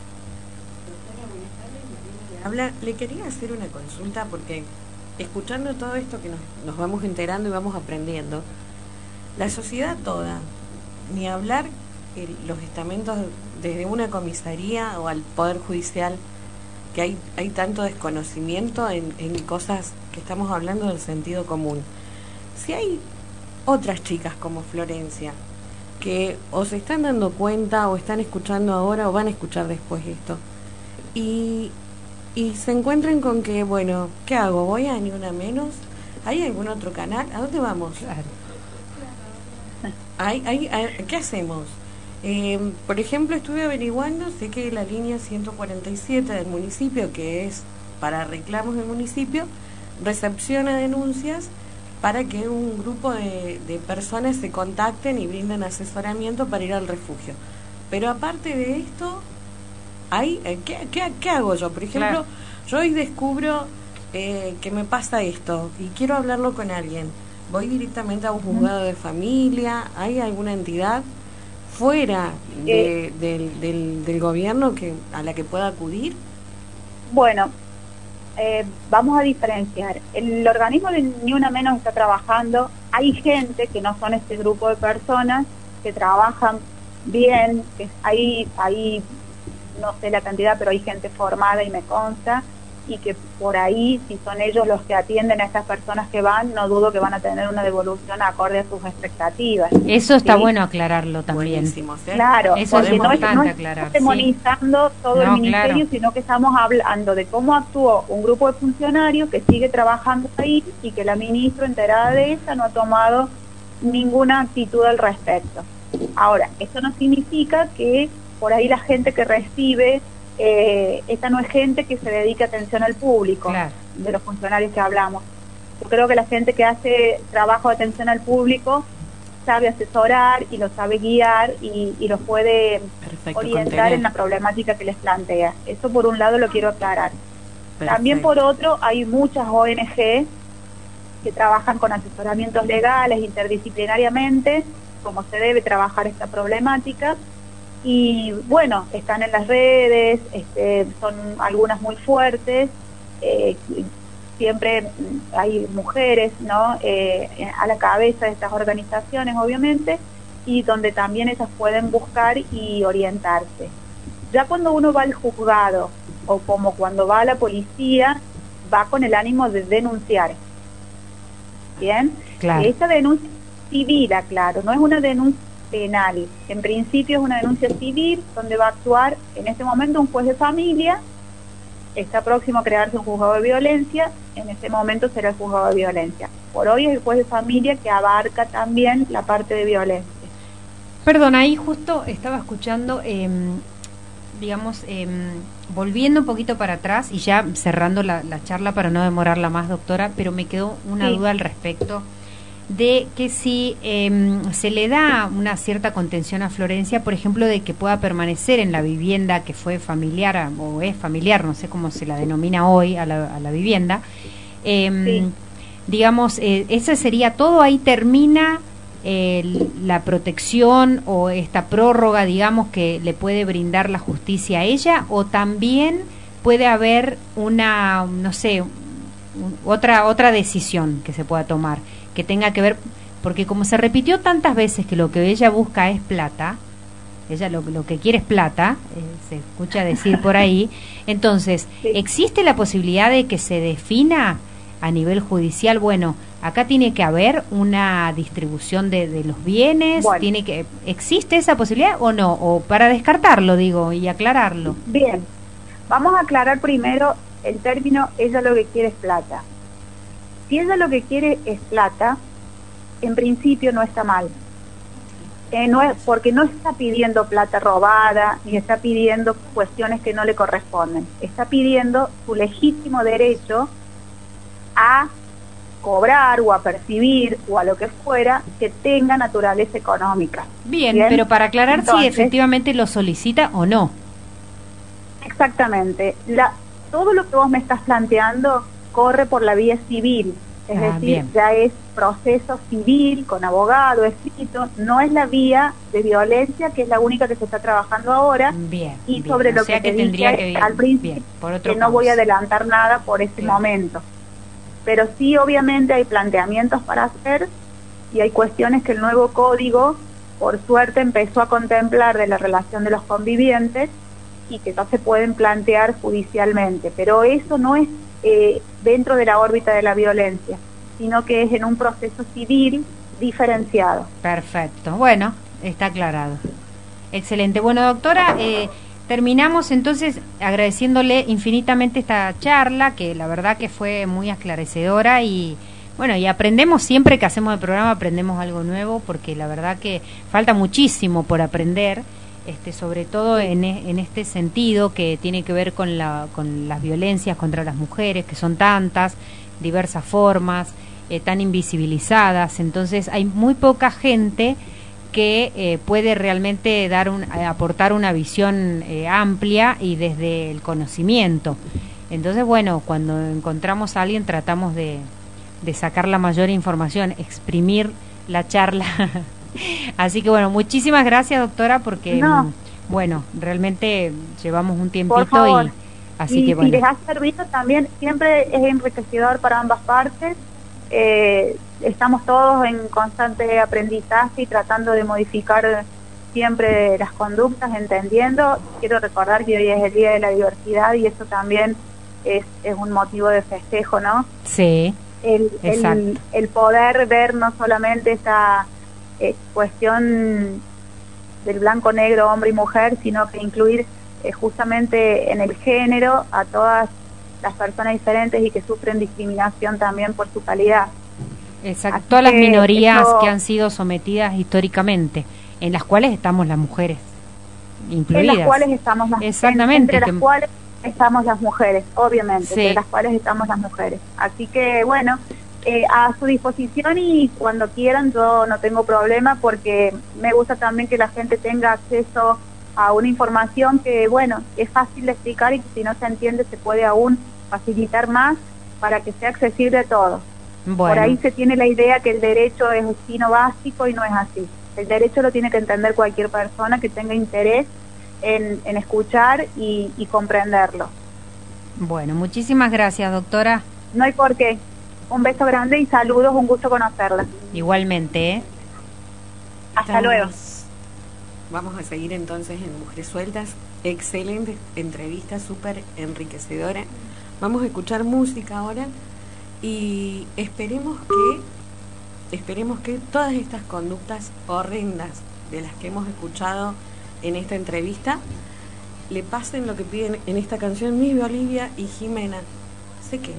Habla, le quería hacer una consulta porque escuchando todo esto que nos, nos vamos enterando y vamos aprendiendo, la sociedad toda, ni hablar el- los estamentos desde una comisaría o al Poder Judicial, que hay, hay tanto desconocimiento en, en cosas que estamos hablando del sentido común. Si hay otras chicas como Florencia que o se están dando cuenta o están escuchando ahora o van a escuchar después esto y, y se encuentran con que, bueno, ¿qué hago? ¿Voy a Ni Una Menos? ¿Hay algún otro canal? ¿A dónde vamos? Claro. ¿Hay, hay, hay- ¿Qué hacemos? Eh, por ejemplo, estuve averiguando, sé que la línea ciento cuarenta y siete del municipio, que es para reclamos del municipio, recepciona denuncias para que un grupo de, de personas se contacten y brinden asesoramiento para ir al refugio. Pero aparte de esto, hay eh, ¿qué, qué, qué hago yo? Por ejemplo, Claro. yo hoy descubro eh, que me pasa esto y quiero hablarlo con alguien. Voy directamente a un juzgado de familia. ¿Hay alguna entidad fuera de- del, del, del gobierno que a la que pueda acudir? Bueno, eh, vamos a diferenciar. El organismo de Ni Una Menos está trabajando. Hay gente que no son este grupo de personas que trabajan bien, que hay, hay, no sé la cantidad, pero hay gente formada y me consta, y que por ahí, si son ellos los que atienden a estas personas que van, no dudo que van a tener una devolución acorde a sus expectativas. Eso está ¿sí? bueno aclararlo también. Buenísimo, ¿sí? Claro, Eso es porque no, es, importante no es- aclarar, no demonizando todo el No, ministerio, claro. sino que estamos hablando de cómo actuó un grupo de funcionarios que sigue trabajando ahí y que la ministra, enterada de esa, no ha tomado ninguna actitud al respecto. Ahora, esto no significa que por ahí la gente que recibe, eh, esta no es gente que se dedica a atención al público, Claro. de los funcionarios que hablamos. Yo creo que la gente que hace trabajo de atención al público sabe asesorar y lo sabe guiar y, y los puede Perfecto, orientar contener. en la problemática que les plantea. Eso por un lado lo quiero aclarar. También Perfecto. por otro, hay muchas O N G que trabajan con asesoramientos legales interdisciplinariamente, como se debe trabajar esta problemática, y bueno, están en las redes, este, son algunas muy fuertes, eh, siempre hay mujeres, ¿no?, eh, a la cabeza de estas organizaciones, obviamente, y donde también ellas pueden buscar y orientarse. Ya cuando uno va al juzgado, o como cuando va a la policía, va con el ánimo de denunciar. ¿Bien? Claro. Esta denuncia civil, aclaro, no es una denuncia penal. En principio es una denuncia civil donde va a actuar en este momento un juez de familia. Está próximo a crearse un juzgado de violencia. En este momento será el juzgado de violencia. Por hoy es el juez de familia que abarca también la parte de violencia. Perdón, ahí justo estaba escuchando, eh, digamos, eh, volviendo un poquito para atrás y ya cerrando la, la charla para no demorarla más, doctora, pero me quedó una Sí. duda al respecto de que si eh, se le da una cierta contención a Florencia, por ejemplo, de que pueda permanecer en la vivienda que fue familiar a- o es familiar, no sé cómo se la denomina hoy a la, a la vivienda, eh, Sí. digamos, eh, ese sería todo, ahí termina eh, la protección o esta prórroga, digamos, que le puede brindar la justicia a ella, o también puede haber una, no sé, un- otra otra decisión que se pueda tomar que tenga que ver, porque como se repitió tantas veces que lo que ella busca es plata, ella lo, lo que quiere es plata, eh, se escucha decir por ahí, entonces, Sí. ¿existe la posibilidad de que se defina a nivel judicial, bueno, acá tiene que haber una distribución de, de los bienes, Bueno. tiene que, ¿existe esa posibilidad o no? O para descartarlo, digo, y aclararlo. Bien, vamos a aclarar primero el término ella lo que quiere es plata. Si ella lo que quiere es plata, en principio no está mal. Eh, no es, porque no está pidiendo plata robada, ni está pidiendo cuestiones que no le corresponden. Está pidiendo su legítimo derecho a cobrar o a percibir o a lo que fuera que tenga naturaleza económica. Bien, Bien. pero para aclarar si Entonces- efectivamente lo solicita o no. Exactamente. La, todo lo que vos me estás planteando corre por la vía civil, es Ah, decir, bien. ya es proceso civil con abogado escrito, no es la vía de violencia que es la única que se está trabajando ahora. Bien. Y bien. sobre O lo sea que te tendría dije que al principio, bien, por otro que no voy a cauce. adelantar nada por este Claro. momento. Pero sí, obviamente, hay planteamientos para hacer y hay cuestiones que el nuevo código, por suerte, empezó a contemplar de la relación de los convivientes y que no se pueden plantear judicialmente. Pero eso no es eh, dentro de la órbita de la violencia, sino que es en un proceso civil diferenciado. Perfecto. Bueno, está aclarado. Excelente. Bueno, doctora, eh, terminamos entonces agradeciéndole infinitamente esta charla, que la verdad que fue muy esclarecedora y bueno, y aprendemos siempre que hacemos el programa, aprendemos algo nuevo, porque la verdad que falta muchísimo por aprender, este, sobre todo en, e- en este sentido que tiene que ver con, la, con las violencias contra las mujeres, que son tantas, diversas formas, eh, tan invisibilizadas. Entonces hay muy poca gente que eh, puede realmente dar un, eh, aportar una visión eh, amplia y desde el conocimiento. Entonces, bueno, cuando encontramos a alguien tratamos de, de sacar la mayor información, exprimir la charla. Así que bueno, muchísimas gracias, doctora, porque No. mm, bueno, realmente llevamos un Por tiempito favor. y así y que si bueno. les ha servido también, siempre es enriquecedor para ambas partes. Eh, estamos todos en constante aprendizaje y tratando de modificar siempre las conductas, entendiendo. Quiero recordar que hoy es el Día de la Diversidad y eso también es, es un motivo de festejo, ¿no? Sí, El, Exacto. el, el poder ver no solamente esa eh, cuestión del blanco, negro, hombre y mujer, sino que incluir eh, justamente en el género a todas las personas diferentes y que sufren discriminación también por su calidad. exacto. Así Todas las que minorías eso- que han sido sometidas históricamente en las cuales estamos las mujeres incluidas. En las cuales estamos las Exactamente. Entre las que... cuales estamos las mujeres, obviamente, Sí. entre las cuales estamos las mujeres. Así que, bueno, eh, a su disposición y cuando quieran, yo no tengo problema porque me gusta también que la gente tenga acceso a una información que, bueno, es fácil de explicar y que si no se entiende se puede aún facilitar más para que sea accesible a todos. Bueno. Por ahí se tiene la idea que el derecho es destino básico y no es así. El derecho lo tiene que entender cualquier persona que tenga interés en, en escuchar y, y comprenderlo. Bueno, muchísimas gracias, doctora. No hay por qué. Un beso grande y saludos, un gusto conocerla. Igualmente, ¿eh? Hasta Estamos- luego. Vamos a seguir entonces en Mujeres Sueltas. Excelente entrevista, súper enriquecedora. Vamos a escuchar música ahora y esperemos que esperemos que todas estas conductas horrendas de las que hemos escuchado en esta entrevista le pasen lo que piden en esta canción Miss Bolivia y Jimena. Se quema.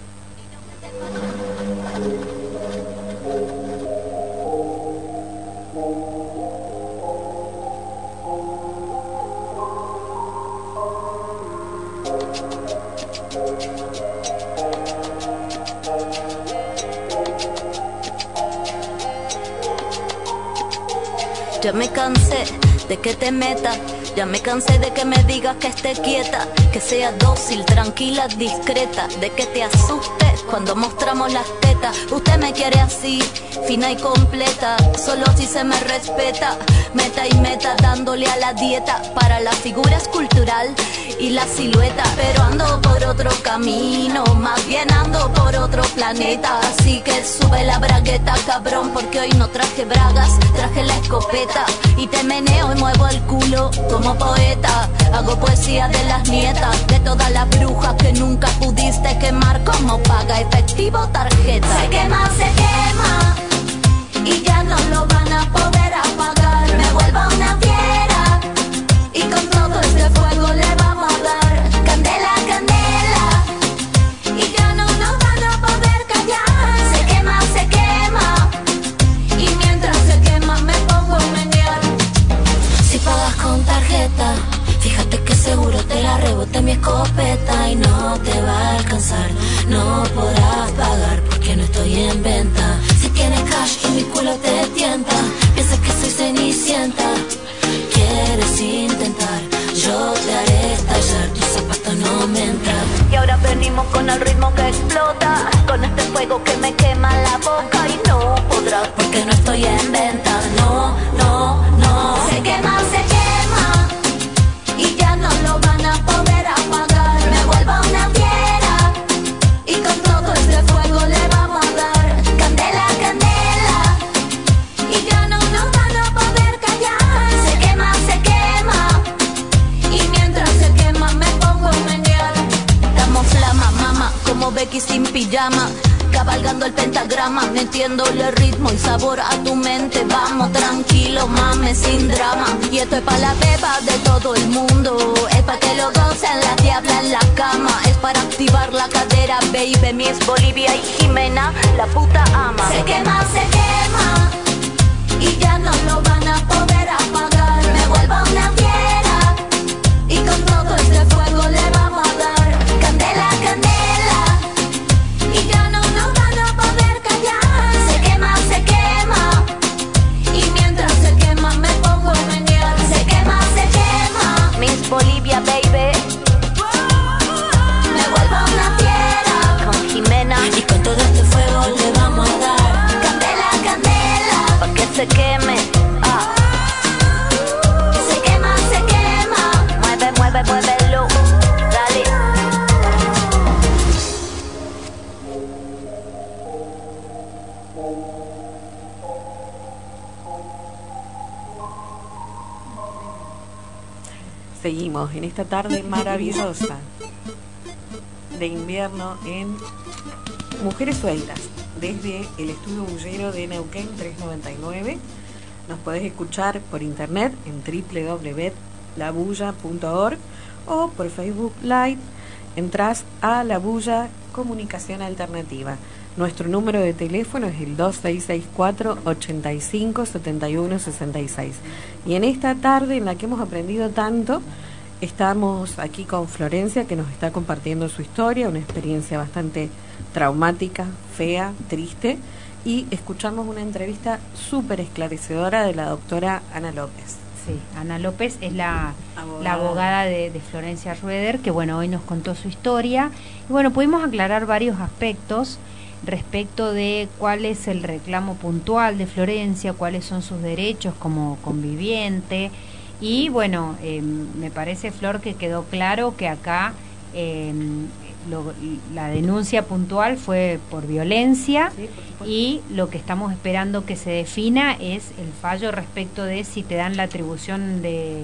Ya me cansé de que te metas, ya me cansé de que me digas que esté quieta, que sea dócil, tranquila, discreta, de que te asustes cuando mostramos las tetas. Usted me quiere así, fina y completa, solo si se me respeta, meta y meta, dándole a la dieta para la figura escultural y la silueta. Pero ando por otro camino, más bien ando por otro planeta, así que sube la bragueta, cabrón, porque hoy no traje bragas, traje la escopeta y te meneo y muevo el culo como poeta. Hago poesía de las nietas, de todas las brujas que nunca pudiste quemar como paga efectivo tarjeta. Se quema, se quema y ya no lo van a poder apagar. Me vuelvo una fiera y con todo este fuego le vamos a dar candela, candela y ya no nos van a poder callar. Se quema, se quema y mientras se quema me pongo a menear. Si pagas con tarjeta, fíjate que seguro te la rebote mi escopeta y no te va a alcanzar, no podrás pagar porque no estoy en venta. Si tienes cash y mi culo te tienta, piensas que soy cenicienta, quieres intentar, yo te haré estallar, tus zapatos no me entran. Y ahora venimos con el ritmo que explota, con este fuego que me quema la boca y no podrás porque no estoy en venta, no, no, no. Se quema, se quema y ya no lo van a poder apagar. Me vuelvo una fiera y con todo este fuego le vamos a dar candela, candela y ya no nos van a poder callar. Se quema, se quema y mientras se quema me pongo a menear. Damos flama, mama, como Becky sin pijama, cabalgando el pentagrama, metiéndole ritmo y sabor a tu mente. Vamos tranquilo, mames, sin drama. Y esto es pa' la beba de todo el mundo, es pa' que lo gocen la diabla en la cama, es para activar la cadera, baby. Miss Bolivia y Jimena, la puta ama. Se quema, se quema y ya no lo van a poder apagar. Me vuelvo una fiera y con todo este fuego le vamos a dar candela, candela y ya no nos van a poder callar. Se quema, se quema y mientras se quema me pongo a menear. Se quema, se quema Miss Bolivia, baby. Me vuelvo una fiera con Jimena y con todo este fuego le vamos a dar candela, candela pa' que se queme. Ah. Se quema, se quema, mueve, mueve, muévelo, dale. Seguimos en esta tarde maravillosa de invierno en Mujeres Sueltas, desde el estudio Bullero de Neuquén trescientos noventa y nueve. Nos podés escuchar por internet en doble u doble u doble u punto la bulla punto org o por Facebook Live. Entrás a La Bulla Comunicación Alternativa. Nuestro número de teléfono es el dos seis seis cuatro, ochenta y cinco, setenta y uno, sesenta y seis. Y en esta tarde en la que hemos aprendido tanto, estamos aquí con Florencia, que nos está compartiendo su historia, una experiencia bastante traumática, fea, triste, y escuchamos una entrevista súper esclarecedora de la doctora Ana López. Sí, Ana López es la abogada, la abogada de, de Florencia Rueder, que bueno, hoy nos contó su historia. Y bueno, pudimos aclarar varios aspectos respecto de cuál es el reclamo puntual de Florencia, cuáles son sus derechos como conviviente. Y bueno, eh, me parece, Flor, que quedó claro que acá eh, lo, la denuncia puntual fue por violencia, sí, por y lo que estamos esperando que se defina es el fallo respecto de si te dan la atribución de...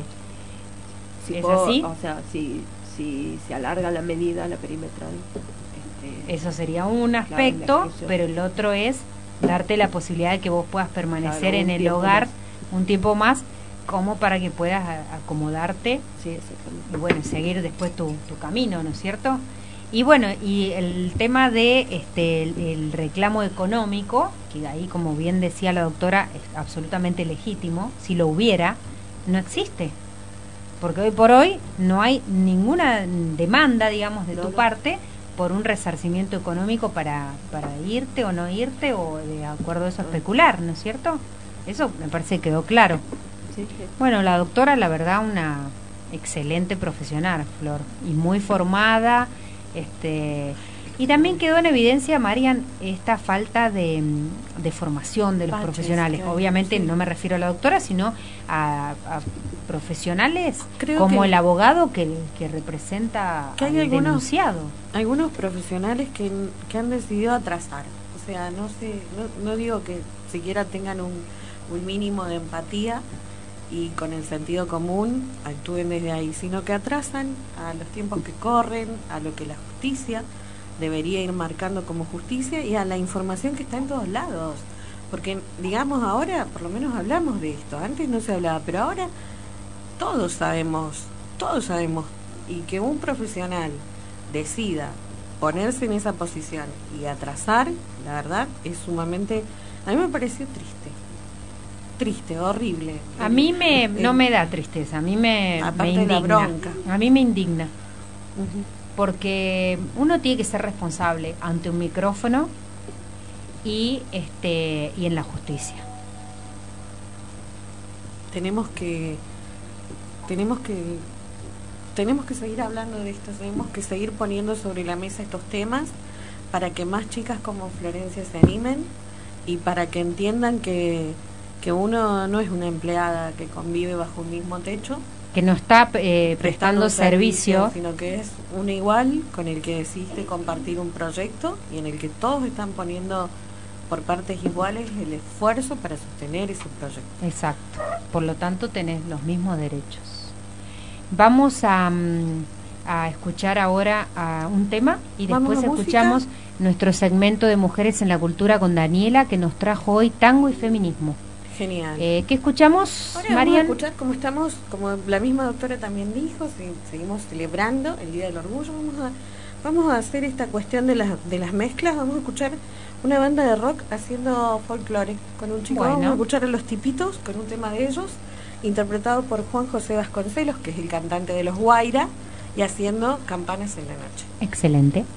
Si ¿Es puedo, así? O sea, si, si se alarga la medida, la perimetral. Este, Eso sería un aspecto, claro, pero el otro es darte la posibilidad de que vos puedas permanecer, claro, en el hogar más. un tiempo más, como para que puedas acomodarte, sí, y bueno, seguir después tu, tu camino, ¿no es cierto? Y bueno, y el tema de este el, el reclamo económico, que ahí, como bien decía la doctora, es absolutamente legítimo. Si lo hubiera, no existe, porque hoy por hoy no hay ninguna demanda, digamos, de no, tu no. parte por un resarcimiento económico para, para irte o no irte, o de acuerdo a eso especular, ¿no es cierto? Eso me parece que quedó claro. Bueno, la doctora, la verdad, una excelente profesional, Flor, y muy formada, este y también quedó en evidencia, Marian, esta falta de, de formación de los Baches, profesionales. Claro, obviamente sí. No me refiero a la doctora, sino a, a profesionales Creo como el abogado que, que representa que hay al algunos, denunciado. Algunos profesionales que, que han decidido atrasar, o sea, no sé, no, no digo que siquiera tengan un, un mínimo de empatía y con el sentido común actúen desde ahí, sino que atrasan a los tiempos que corren, a lo que la justicia debería ir marcando como justicia y a la información que está en todos lados, porque digamos ahora, por lo menos hablamos de esto, antes no se hablaba, pero ahora todos sabemos, todos sabemos, y que un profesional decida ponerse en esa posición y atrasar, la verdad es sumamente, a mí me pareció triste. Triste, horrible. A mí me eh, no me da tristeza, a mí me, me indigna. Bronca. A mí me indigna. Uh-huh. Porque uno tiene que ser responsable ante un micrófono y este y en la justicia. Tenemos que tenemos que tenemos que seguir hablando de esto, tenemos que seguir poniendo sobre la mesa estos temas para que más chicas como Florencia se animen y para que entiendan que que uno no es una empleada que convive bajo un mismo techo, que no está eh, prestando, prestando servicio, servicio, sino que es un igual con el que decidiste compartir un proyecto y en el que todos están poniendo por partes iguales el esfuerzo para sostener ese proyecto. Exacto, por lo tanto tenés los mismos derechos. Vamos a, a escuchar ahora a un tema y después escuchamos música. Nuestro segmento de Mujeres en la Cultura con Daniela, que nos trajo hoy tango y feminismo. Genial. Eh, ¿Qué escuchamos, Ahora Marian? Vamos a escuchar como estamos, como la misma doctora también dijo, si, seguimos celebrando el Día del Orgullo. Vamos a, vamos a hacer esta cuestión de las de las mezclas. Vamos a escuchar una banda de rock haciendo folclore con un chico. Bueno. Vamos a escuchar a Los Tipitos con un tema de ellos, interpretado por Juan José Vasconcelos, que es el cantante de Los Guaira, y haciendo Campanas en la Noche. Excelente.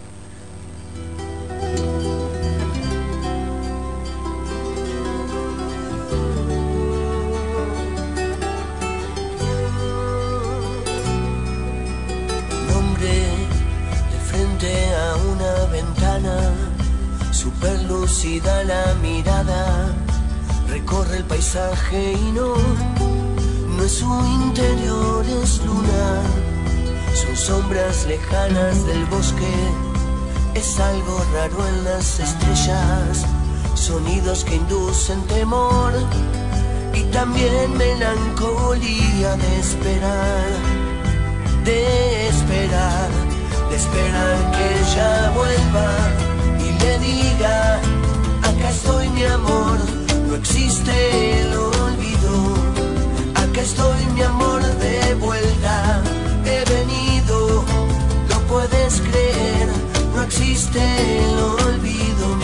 Super lúcida la mirada, recorre el paisaje y no, no es su interior, es luna. Son sombras lejanas del bosque, es algo raro en las estrellas, sonidos que inducen temor y también melancolía de esperar, de esperar, de esperar que ella vuelva y le diga, acá estoy mi amor, no existe el olvido, acá estoy mi amor de vuelta, he venido, lo puedes creer, no existe el olvido.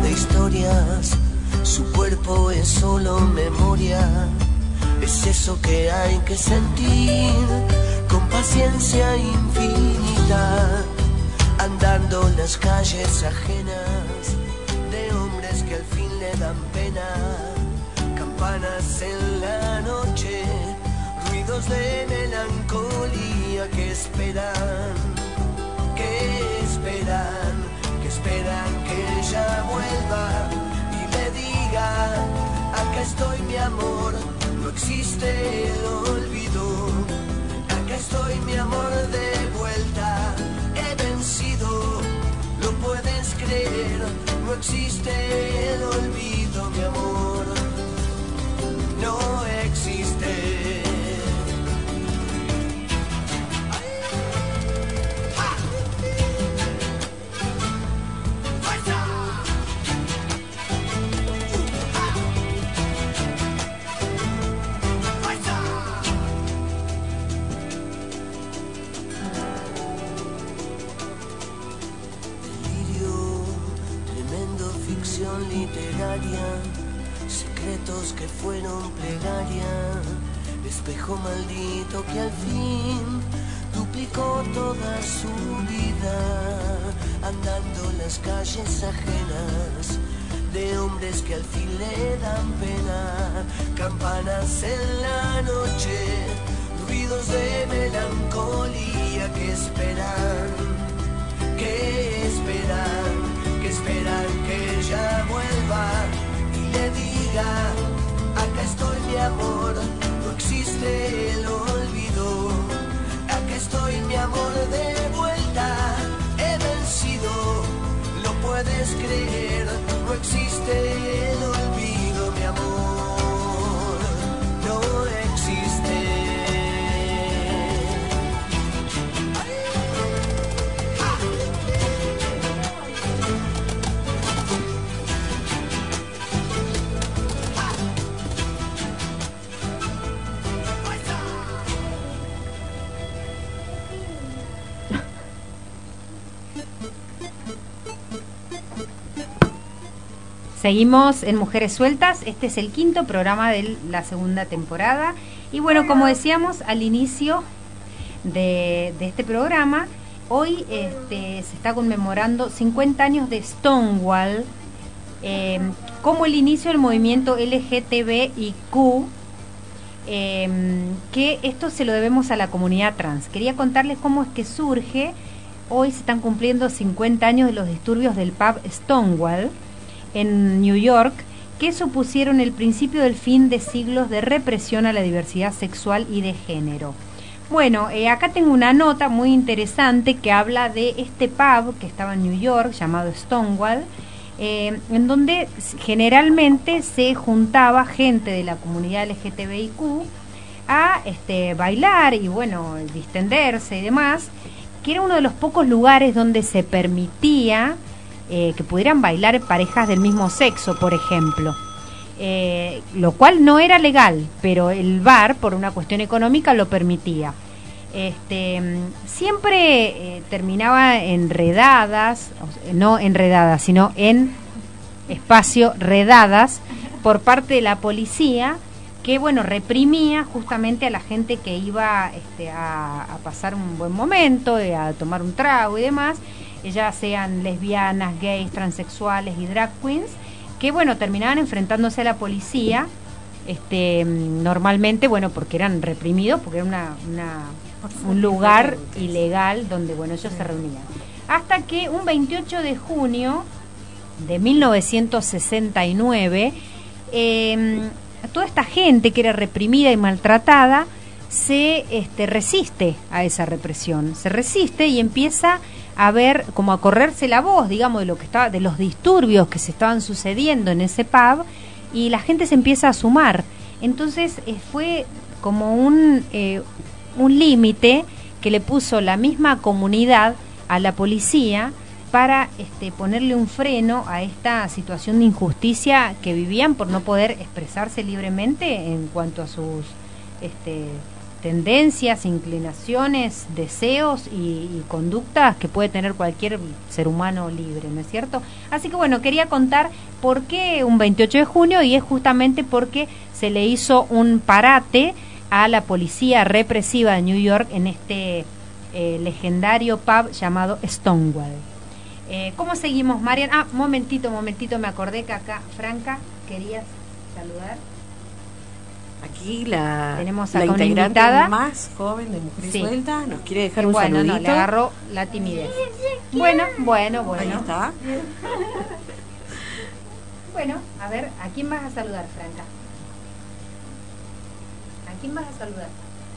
de historias, su cuerpo es solo memoria. Es eso que hay que sentir con paciencia infinita, andando las calles ajenas de hombres que al fin le dan pena. Campanas en la noche, ruidos de melancolía que esperan, que esperan, que esperan que ella vuelva y le diga: acá estoy mi amor, no existe el olvido. Acá estoy mi amor de vuelta, he vencido, lo puedes creer, no existe el olvido, mi amor, no existe. Literaria, secretos que fueron plegaria, espejo maldito que al fin duplicó toda su vida, andando las calles ajenas de hombres que al fin le dan pena. Campanas en la noche, ruidos de melancolía que esperan, que esperan, que esperan que ella vuelva y le diga: acá estoy mi amor, no existe el olvido. Acá estoy mi amor de vuelta, he vencido, lo puedes creer, no existe el olvido, mi amor, no existe. Seguimos en Mujeres Sueltas, este es el quinto programa de la segunda temporada y bueno, como decíamos al inicio de, de este programa, hoy este, se está conmemorando cincuenta años de Stonewall, eh, como el inicio del movimiento L G T B I Q, eh, que esto se lo debemos a la comunidad trans. Quería contarles cómo es que surge. Hoy se están cumpliendo cincuenta años de los disturbios del pub Stonewall en New York, que supusieron el principio del fin de siglos de represión a la diversidad sexual y de género. Bueno, eh, acá tengo una nota muy interesante que habla de este pub que estaba en New York, llamado Stonewall, eh, en donde generalmente se juntaba gente de la comunidad L G T B I Q a este, bailar y bueno, distenderse y demás, que era uno de los pocos lugares donde se permitía Eh, que pudieran bailar parejas del mismo sexo, por ejemplo, eh, lo cual no era legal, pero el bar, por una cuestión económica, lo permitía. Este, siempre eh, terminaba enredadas, no enredadas, sino en espacio redadas por parte de la policía, que bueno, reprimía justamente a la gente que iba este, a, a pasar un buen momento, a tomar un trago y demás, ya sean lesbianas, gays, transexuales y drag queens, que bueno, terminaban enfrentándose a la policía, este, normalmente, bueno, porque eran reprimidos, porque era una, una, un lugar ilegal donde, bueno, ellos se reunían. Hasta que un veintiocho de junio de mil novecientos sesenta y nueve, eh, toda esta gente que era reprimida y maltratada se este, resiste a esa represión, se resiste y empieza a ver, como a correrse la voz, digamos, de lo que estaba, de los disturbios que se estaban sucediendo en ese pub, y la gente se empieza a sumar. Entonces eh, fue como un eh, un límite que le puso la misma comunidad a la policía para este, ponerle un freno a esta situación de injusticia que vivían por no poder expresarse libremente en cuanto a sus este, tendencias, inclinaciones, deseos y, y conductas que puede tener cualquier ser humano libre, ¿no es cierto? Así que bueno, quería contar por qué un veintiocho de junio, y es justamente porque se le hizo un parate a la policía represiva de New York en este eh, legendario pub llamado Stonewall. Eh, ¿Cómo seguimos, Marian? Ah, momentito, momentito, me acordé que acá, Franca, querías saludar. Aquí la, Tenemos la acá una integrante invitada más joven de Mujer Sí. Suelta nos quiere dejar Eh, un bueno, saludito. no, le agarró la timidez. Bueno, bueno, Ahí bueno. está. Bueno, a ver, ¿a quién vas a saludar, Franca? ¿A quién vas a saludar?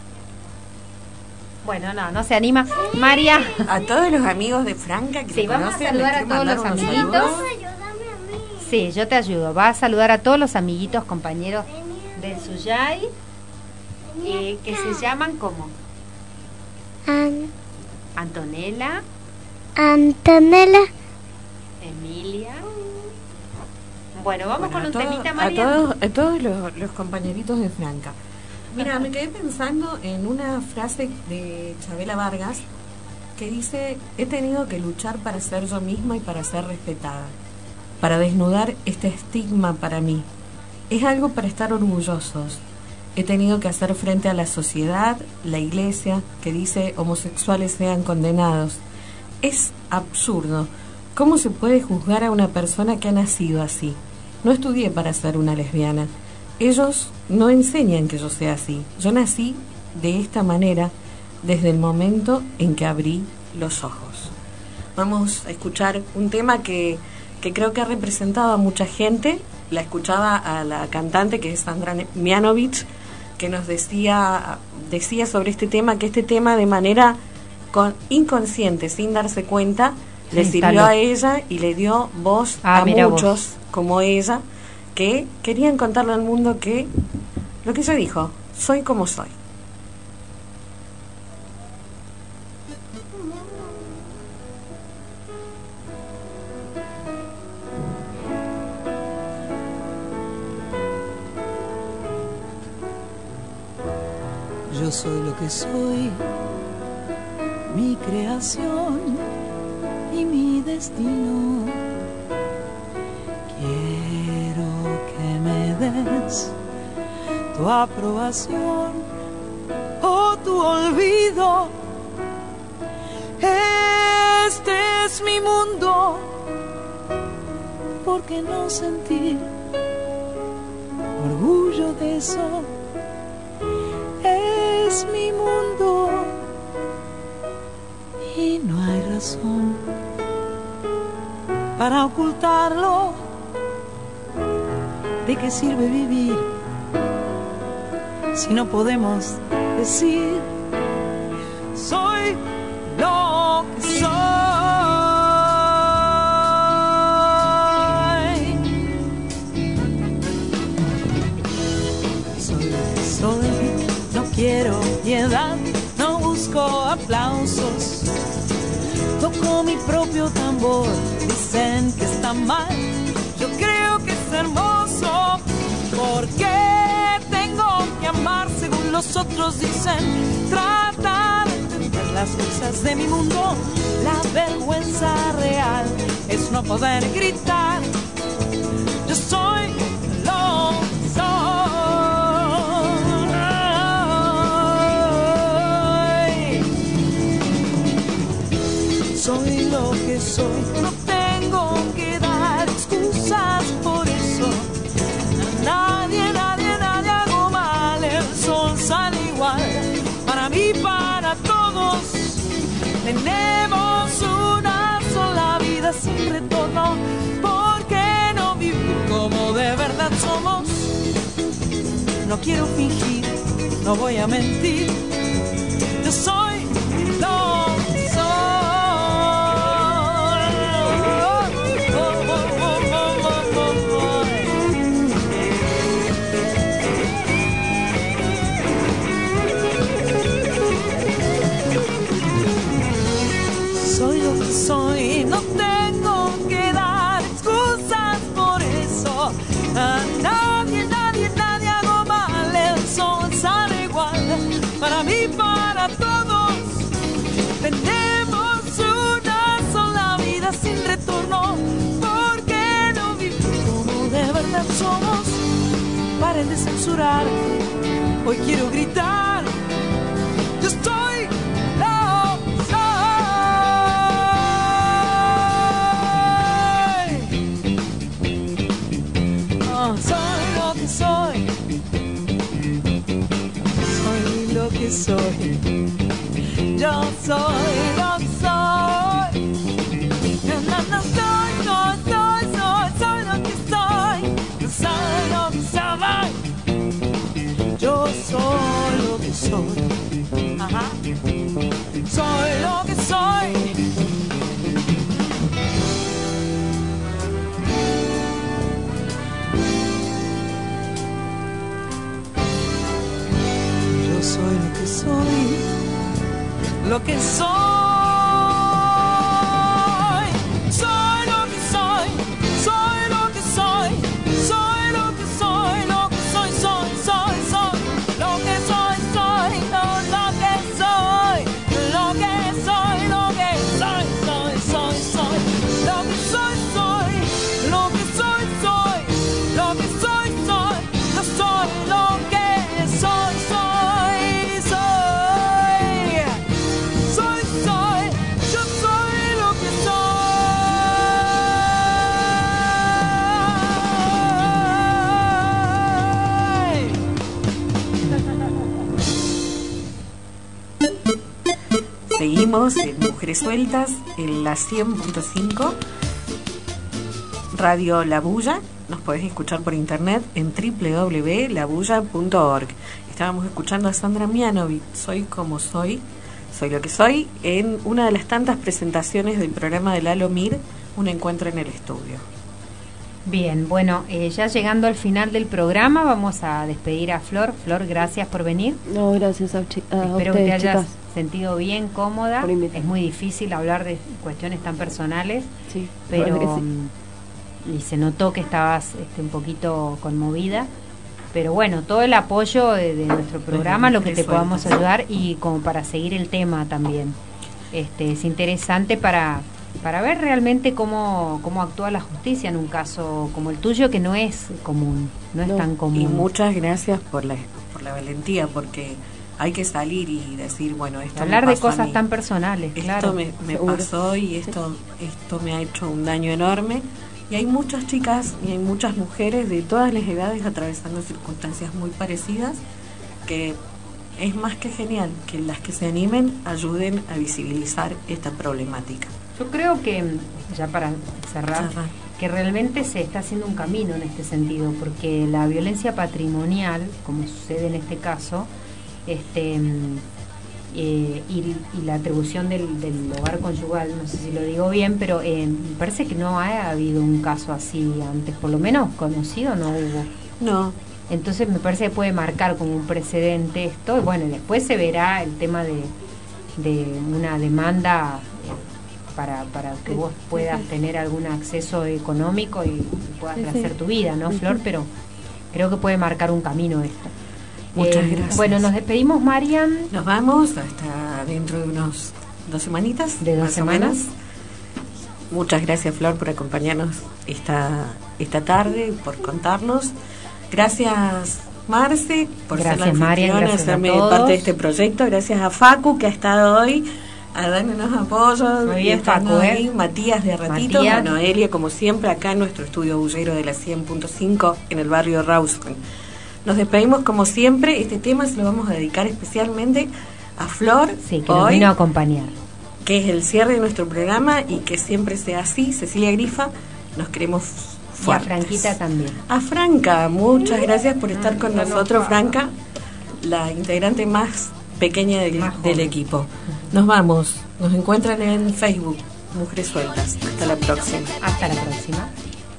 Bueno, no, no se anima. María. A todos los amigos de Franca que Sí, la vamos a conocen, saludar les a quiero todos mandar los unos amiguitos. saludos. Sí, yo te ayudo. Va a saludar a todos los amiguitos, compañeros del Suyay, eh, que se llaman como An- Antonella, Antonella, Emilia. Bueno, vamos Bueno, con a un todos- temita, a María. todos, a todos los, los compañeritos de Franca. Mira, me quedé pensando en una frase de Chabela Vargas que dice: he tenido que luchar para ser yo misma y para ser respetada, para desnudar este estigma para mí. Es algo para estar orgullosos. He tenido que hacer frente a la sociedad, la iglesia, que dice homosexuales sean condenados. Es absurdo. ¿Cómo se puede juzgar a una persona que ha nacido así? No estudié para ser una lesbiana. Ellos no enseñan que yo sea así. Yo nací de esta manera desde el momento en que abrí los ojos. Vamos a escuchar un tema que, que creo que ha representado a mucha gente. La escuchaba a la cantante, que es Sandra Mianovich, que nos decía, decía sobre este tema, que este tema de manera con, inconsciente, sin darse cuenta, le Sí, sirvió tal a vez. ella y le dio voz Ah, a mira muchos como ella, que querían contarle al mundo que lo que ella dijo: soy como soy. Yo soy lo que soy, mi creación y mi destino. Quiero que me des tu aprobación o tu olvido. Este es mi mundo, ¿por qué no sentir orgullo de eso? Es mi mundo y no hay razón para ocultarlo. ¿De qué sirve vivir si no podemos decir soy lo que soy? Soy lo que soy. No quiero piedad, no busco aplausos. Toco mi propio tambor, dicen que está mal. Yo creo que es hermoso, porque tengo que amar según los otros dicen. Trata de entender las cosas de mi mundo. La vergüenza real es no poder gritar. Yo soy lo que soy. Soy lo que soy, no tengo que dar excusas por eso. A nadie, nadie, nadie hago mal, el sol sale igual. Para mí, para todos, tenemos una sola vida sin retorno. ¿Por qué no vivir como de verdad somos? No quiero fingir, no voy a mentir. Yo soy lo que soy. Soy lo que soy, no tengo que dar excusas por eso. A nadie, nadie, nadie hago mal, el sol sale igual. Para vida somos, paren de censurar. Hoy quiero gritar, yo estoy lo que soy. Oh, soy lo que soy. Soy lo que soy. Yo soy lo que soy. No, no, no, soy, soy, soy, soy, soy lo que soy. Soy lo que soy. Yo soy lo que soy. Ajá. Soy lo que soy. Yo soy lo que soy. Lo que soy. Soy lo que soy. Soy lo que soy. Soy lo que soy. Lo que soy, soy, soy, soy. Lo que soy, soy. Lo, lo que soy. Lo que soy, lo que soy, soy, soy, soy. Lo que soy, soy. Lo que soy, soy. Lo que soy, soy. Yo soy lo que soy, soy, soy. Soy, soy. Yo soy lo que soy. Seguimos en Mujeres Sueltas, en la cien punto cinco, Radio La Bulla. Nos podés escuchar por internet en doble u doble u doble u punto la bulla punto org. Estábamos escuchando a Sandra Mianovic, Soy como soy, soy lo que soy, en una de las tantas presentaciones del programa de Lalo Mir, Un encuentro en el estudio. Bien, bueno, eh, ya llegando al final del programa, vamos a despedir a Flor. Flor, gracias por venir. No, gracias a, chi- a Espero ustedes, que te hayas chicas. sentido bien, cómoda. Por invitar. Es muy difícil hablar de cuestiones tan personales, Sí, pero la verdad que sí. mm, y se notó que estabas este, un poquito conmovida. Pero bueno, todo el apoyo de, de nuestro programa, lo que te podamos ayudar y como para seguir el tema también. Este, es interesante para, para ver realmente cómo, cómo actúa la justicia en un caso como el tuyo, que no es común, no es No. tan común. Y muchas gracias por la, por la valentía, porque hay que salir y decir, bueno, esto Hablar me de pasó a cosas mí. tan personales, Esto claro. me, me Seguro. pasó y esto, esto me ha hecho un daño enorme. Y hay muchas chicas y hay muchas mujeres de todas las edades atravesando circunstancias muy parecidas, que es más que genial que las que se animen ayuden a visibilizar esta problemática. Yo creo que, ya para cerrar, Cerrar. que realmente se está haciendo un camino en este sentido, porque la violencia patrimonial, como sucede en este caso, este mm, eh, y, y la atribución del, del hogar conyugal, no sé si lo digo bien, pero eh, me parece que no ha habido un caso así antes, por lo menos conocido no hubo. No, Entonces me parece que puede marcar como un precedente esto. Bueno, después se verá el tema de, de una demanda eh, para, para que vos puedas tener algún acceso económico y, y puedas Sí, sí. hacer tu vida, ¿no, Flor? Pero creo que puede marcar un camino esto. Muchas Eh, gracias. Bueno, nos despedimos, Marian. nos vamos hasta dentro de unos dos semanitas. De dos más o semanas. menos. Muchas gracias, Flor, por acompañarnos esta, esta tarde, por contarnos. Gracias, Marce, por Gracias, ser la Marian, anfitriona, gracias a hacerme todos. parte de este proyecto. Gracias a Facu, que ha estado hoy a darnos apoyo. Muy y bien, estando Facu, ¿eh? ahí. Matías de Ratitos, Matías. a Noelia, como siempre, acá en nuestro estudio bullero de la cien punto cinco en el barrio Rawson. Nos despedimos como siempre. Este tema se lo vamos a dedicar especialmente a Flor, Sí, que nos hoy, vino a acompañar. que es el cierre de nuestro programa, y que siempre sea así. Cecilia Grifa, nos queremos Y a fuertes. Franquita también. A Franca, muchas gracias por estar con nosotros, Franca, la integrante más pequeña del, Más del joven. equipo. Nos vamos, nos encuentran en Facebook, Mujeres Sueltas. Hasta la próxima. Hasta la próxima.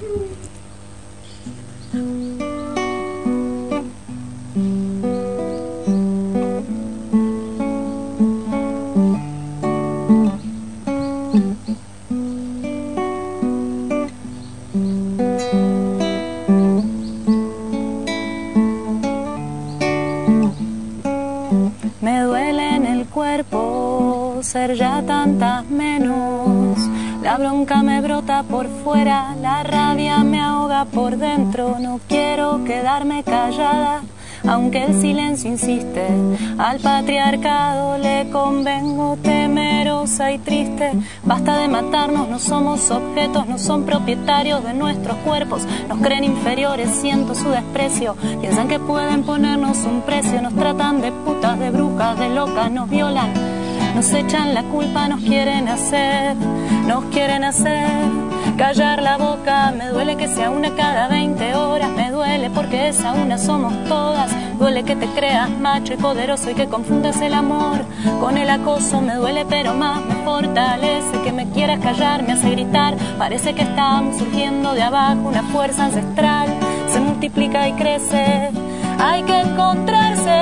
Me duele en el cuerpo ser ya tantas menos, la La bronca me brota por fuera, la rabia me ahoga por dentro. No quiero quedarme callada, aunque el silencio insiste. Al patriarcado le convengo temerosa y triste. Basta de matarnos, no somos objetos, no son propietarios de nuestros cuerpos. Nos creen inferiores, siento su desprecio. Piensan que pueden ponernos un precio. Nos tratan de putas, de brujas, de locas, nos violan, nos echan la culpa, nos quieren hacer, nos quieren hacer callar la boca. Me duele que sea una cada veinte horas, me duele porque esa una somos todas. Duele que te creas macho y poderoso y que confundas el amor con el acoso. Me duele pero más me fortalece que me quieras callar, me hace gritar. Parece que estamos surgiendo de abajo, una fuerza ancestral se multiplica y crece. Hay que encontrarse,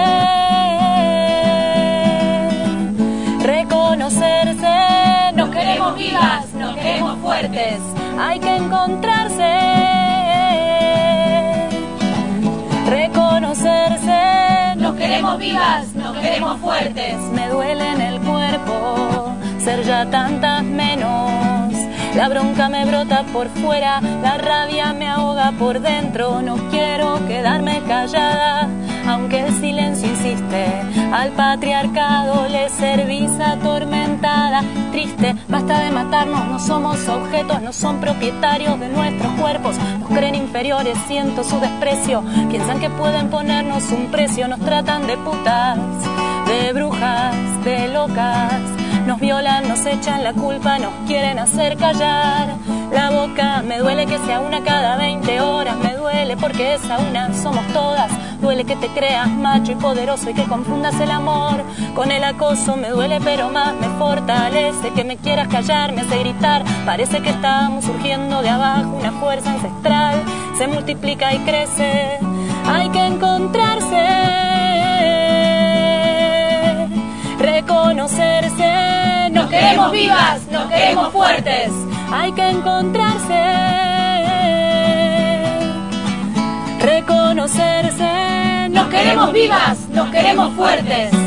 reconocerse. Nos queremos vivas, nos queremos fuertes. Hay que encontrarse, reconocerse. Nos queremos vivas, nos queremos fuertes. Me duele en el cuerpo ser ya tantas menos. La bronca me brota por fuera, la rabia me ahoga por dentro. No quiero quedarme callada, aunque el silencio insiste. Al patriarcado le servís atormentada, triste. Basta de matarnos, no somos objetos, no son propietarios de nuestros cuerpos. Nos creen inferiores, siento su desprecio. Piensan que pueden ponernos un precio. Nos tratan de putas, de brujas, de locas. Nos violan, nos echan la culpa, nos quieren hacer callar la boca. Me duele que sea una cada veinte horas, me duele porque esa una somos todas. Duele que te creas macho y poderoso y que confundas el amor con el acoso. Me duele pero más me fortalece que me quieras callar, me hace gritar. Parece que estamos surgiendo de abajo, una fuerza ancestral se multiplica y crece. Hay que encontrarse, reconocerse. Nos queremos vivas, nos queremos fuertes. Hay que encontrarse, reconocerse. Nos queremos vivas, nos queremos fuertes.